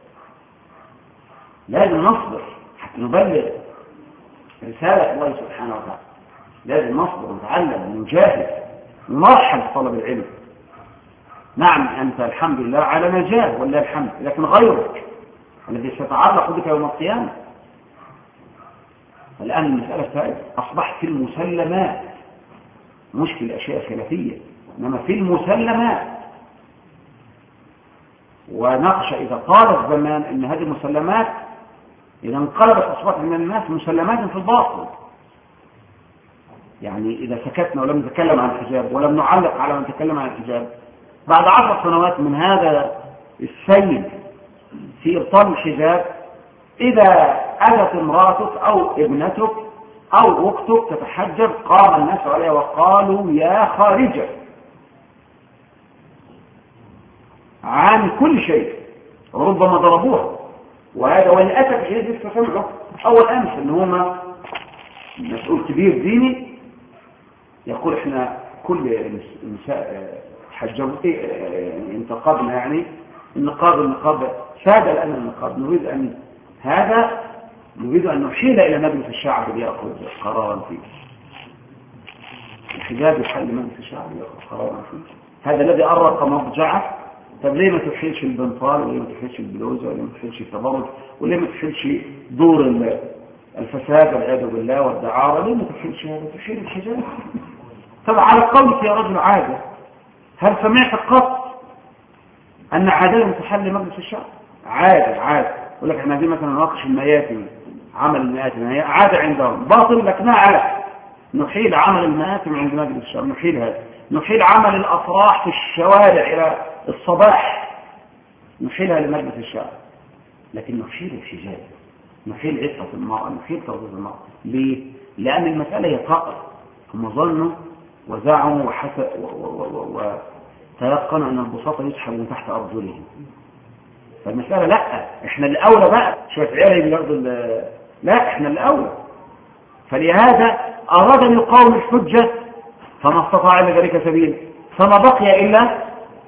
لازم نصبر حتى نبلغ رساله الله سبحانه وتعالى، لازم نصبر ونتعلم ونجاهد ونرحل في طلب العلم. نعم أنت الحمد لله على نجاة والله الحمد، لكن غيرك الذي سيتعلق بك يوم القيامة. الآن المسألة ثالث أصبحت في المسلمات، مش في الأشياء الخلافية إنما في المسلمات. ونقش إذا طال الزمان أن هذه المسلمات إذا انقلبت أصبحت من الناس مسلمات في الباطل. يعني إذا سكتنا ولم نتكلم عن الحجاب ولم نعلق على من تكلم عن الحجاب، بعد عشر سنوات من هذا السيد في إبطال الحجاب، إذا أتت امرأتك أو ابنتك أو أختك تتحجب قام الناس عليها وقالوا يا خارجة عن كل شيء، وربما ضربوها. وهذا وللأسف الشديد لسه سمعه أول أمس إن هما مسؤول كبير ديني يقول إحنا كل النساء حجبوا انتقابنا، يعني النقاب النقاب ساد الآن النقاب، نريد أن هذا نريد أن نحيل إلى مجلس الشعب ليأخذ قرارا فيه. الحجاب يحل مجلس الشعب ليأخذ قرارا فيه. هذا الذي أرق مضجعه. طب ليه ما تحيلش البنطال وليه ما تحيلش البلوزة وليه ما تحيلش التبرج وليه ما تحيلش دور الفساد والعياذ بالله والدعارة؟ ليه ما تحيلش هذا؟ تحيل الحجاب. طب على قولك يا رجل عادة، هل سمعت قط أن عادة تحل مجلس الشعب؟ عادة عادة يقول لك احنا دي مثلا نناقش المياتم، عمل المياتم هي عادة عندهم باطل، لكنها عادة. نحيل عمل المياتم عند مجلس الشعب، نحيل هذا. نحيل عمل الأفراح في الشوارع إلى الصباح، نحيلها لمجلس الشعب. لكن نحيل الحجاب، نحيل عفة المرأة، نحيل ترضية المرأة. ليه؟ لأن المسألة هي فقر. هم ظنوا وزعموا وتيقنوا أن البساطة يسحب من تحت أرجلهم. فالمسألة لا، احنا الأولى بقى شوية عيالي بالأرض، لا احنا الأولى. فلهذا أراد أن يقاوم الحجة فما استطاع إلا ذلك سبيل، فما بقي إلا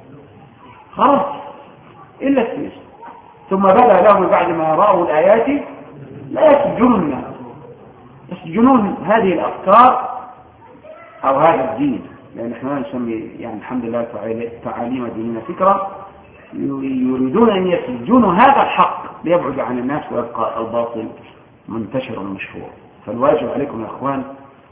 خلاص إلا السيس. ثم بدأ لهم بعد ما رأوا الآيات لا يسجنون يسجنون هذه الأفكار أو هذا الدين، لأن احنا نسمي يعني الحمد لله تعاليم ديننا فكرة، يريدون أن يسجنوا هذا الحق ليبعد عن الناس ويبقى الباطل منتشر ومشهور. فالواجب عليكم يا أخوان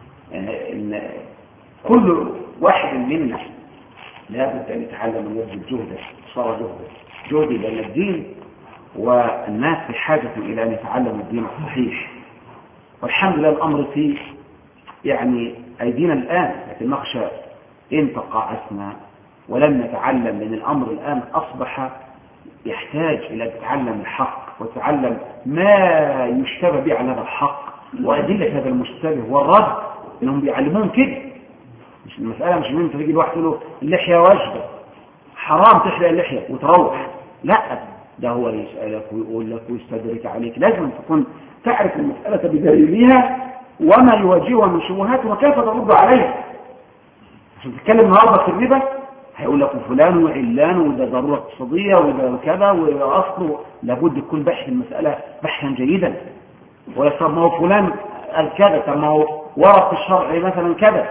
أن كل واحد منا لابد أن يتعلم ويبذل جهده، صار جهده جهدي، لأن الدين والناس بحاجة إلى أن يتعلموا الدين الصحيح. والحمد لله الأمر في يعني أيدينا الآن، لكن نخشى إن تقاعسنا ولم نتعلم، لأن الأمر الآن أصبح يحتاج إلى أن تتعلم الحق وتتعلم ما يشتبه به على هذا الحق وأدلة هذا المشتبه والرد. إنهم بيعلمون كده، مش المسألة مش إن أنت تيجي لواحد تقول له اللحية واجبة حرام تحلق اللحية وتروح، لا، ده هو يسألك ويقول لك ويستدرك عليك. لازم تكون تعرف المسألة بدليلها وما يواجهها من شبهات وكيف ترد عليها. عشان تتكلم النهارده في الربا هيقول لك فلان وعلان وده ضروره اقتصاديه وده كذا واصله، لابد يكون بحث المساله بحثا جيدا. ويصير ما هو فلان قال كذا، طب ما هو ورد في الشرع مثلا كذا.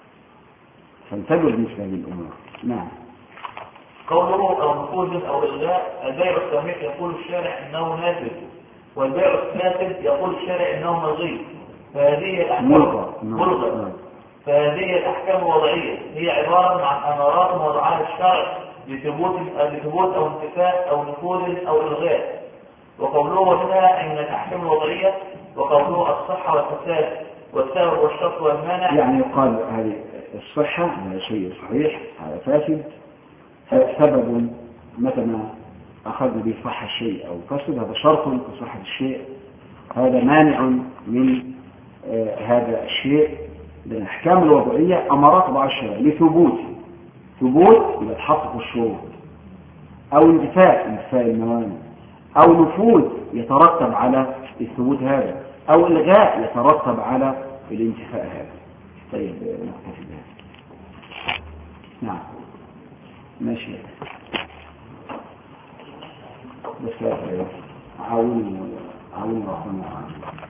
فانتبهوا لمثل هذه الامور. نعم. قوله او نفوذ او الغاء، البيع الصحيح يقول الشارع انه نافذ، والبيع الفاسد يقول الشارع انه ملغي. فهذه الاحكام ملغى. فهذه الأحكام الوضعية هي عبارة عن أمارات وضعها الشرع لثبوت لثبوت أو انتفاء أو نفوذ أو إلغاء. وقوله ومنها أي من الأحكام الوضعية، وقوله الصحة والفساد والسبب والشرط والمانع. يعني يقال هذه الصحة هذا شيء صحيح، هذا فاسد، سبب متى ما أخذنا به صحة الشيء أو فسد، هذا شرط لصحة الشيء، هذا مانع من آه هذا الشيء. الأحكام الوضعية أمارات بعض الشرع لثبوت ثبوت إذا تحقق الشروط، أو انتفاء انتفاء الموانع، أو نفوذ يترتب على الثبوت هذا، أو إلغاء يترتب على الانتفاء هذا. طيب نكتفي بهذا. نعم ماشي، بس عاونوا عاونوا رحمه الله.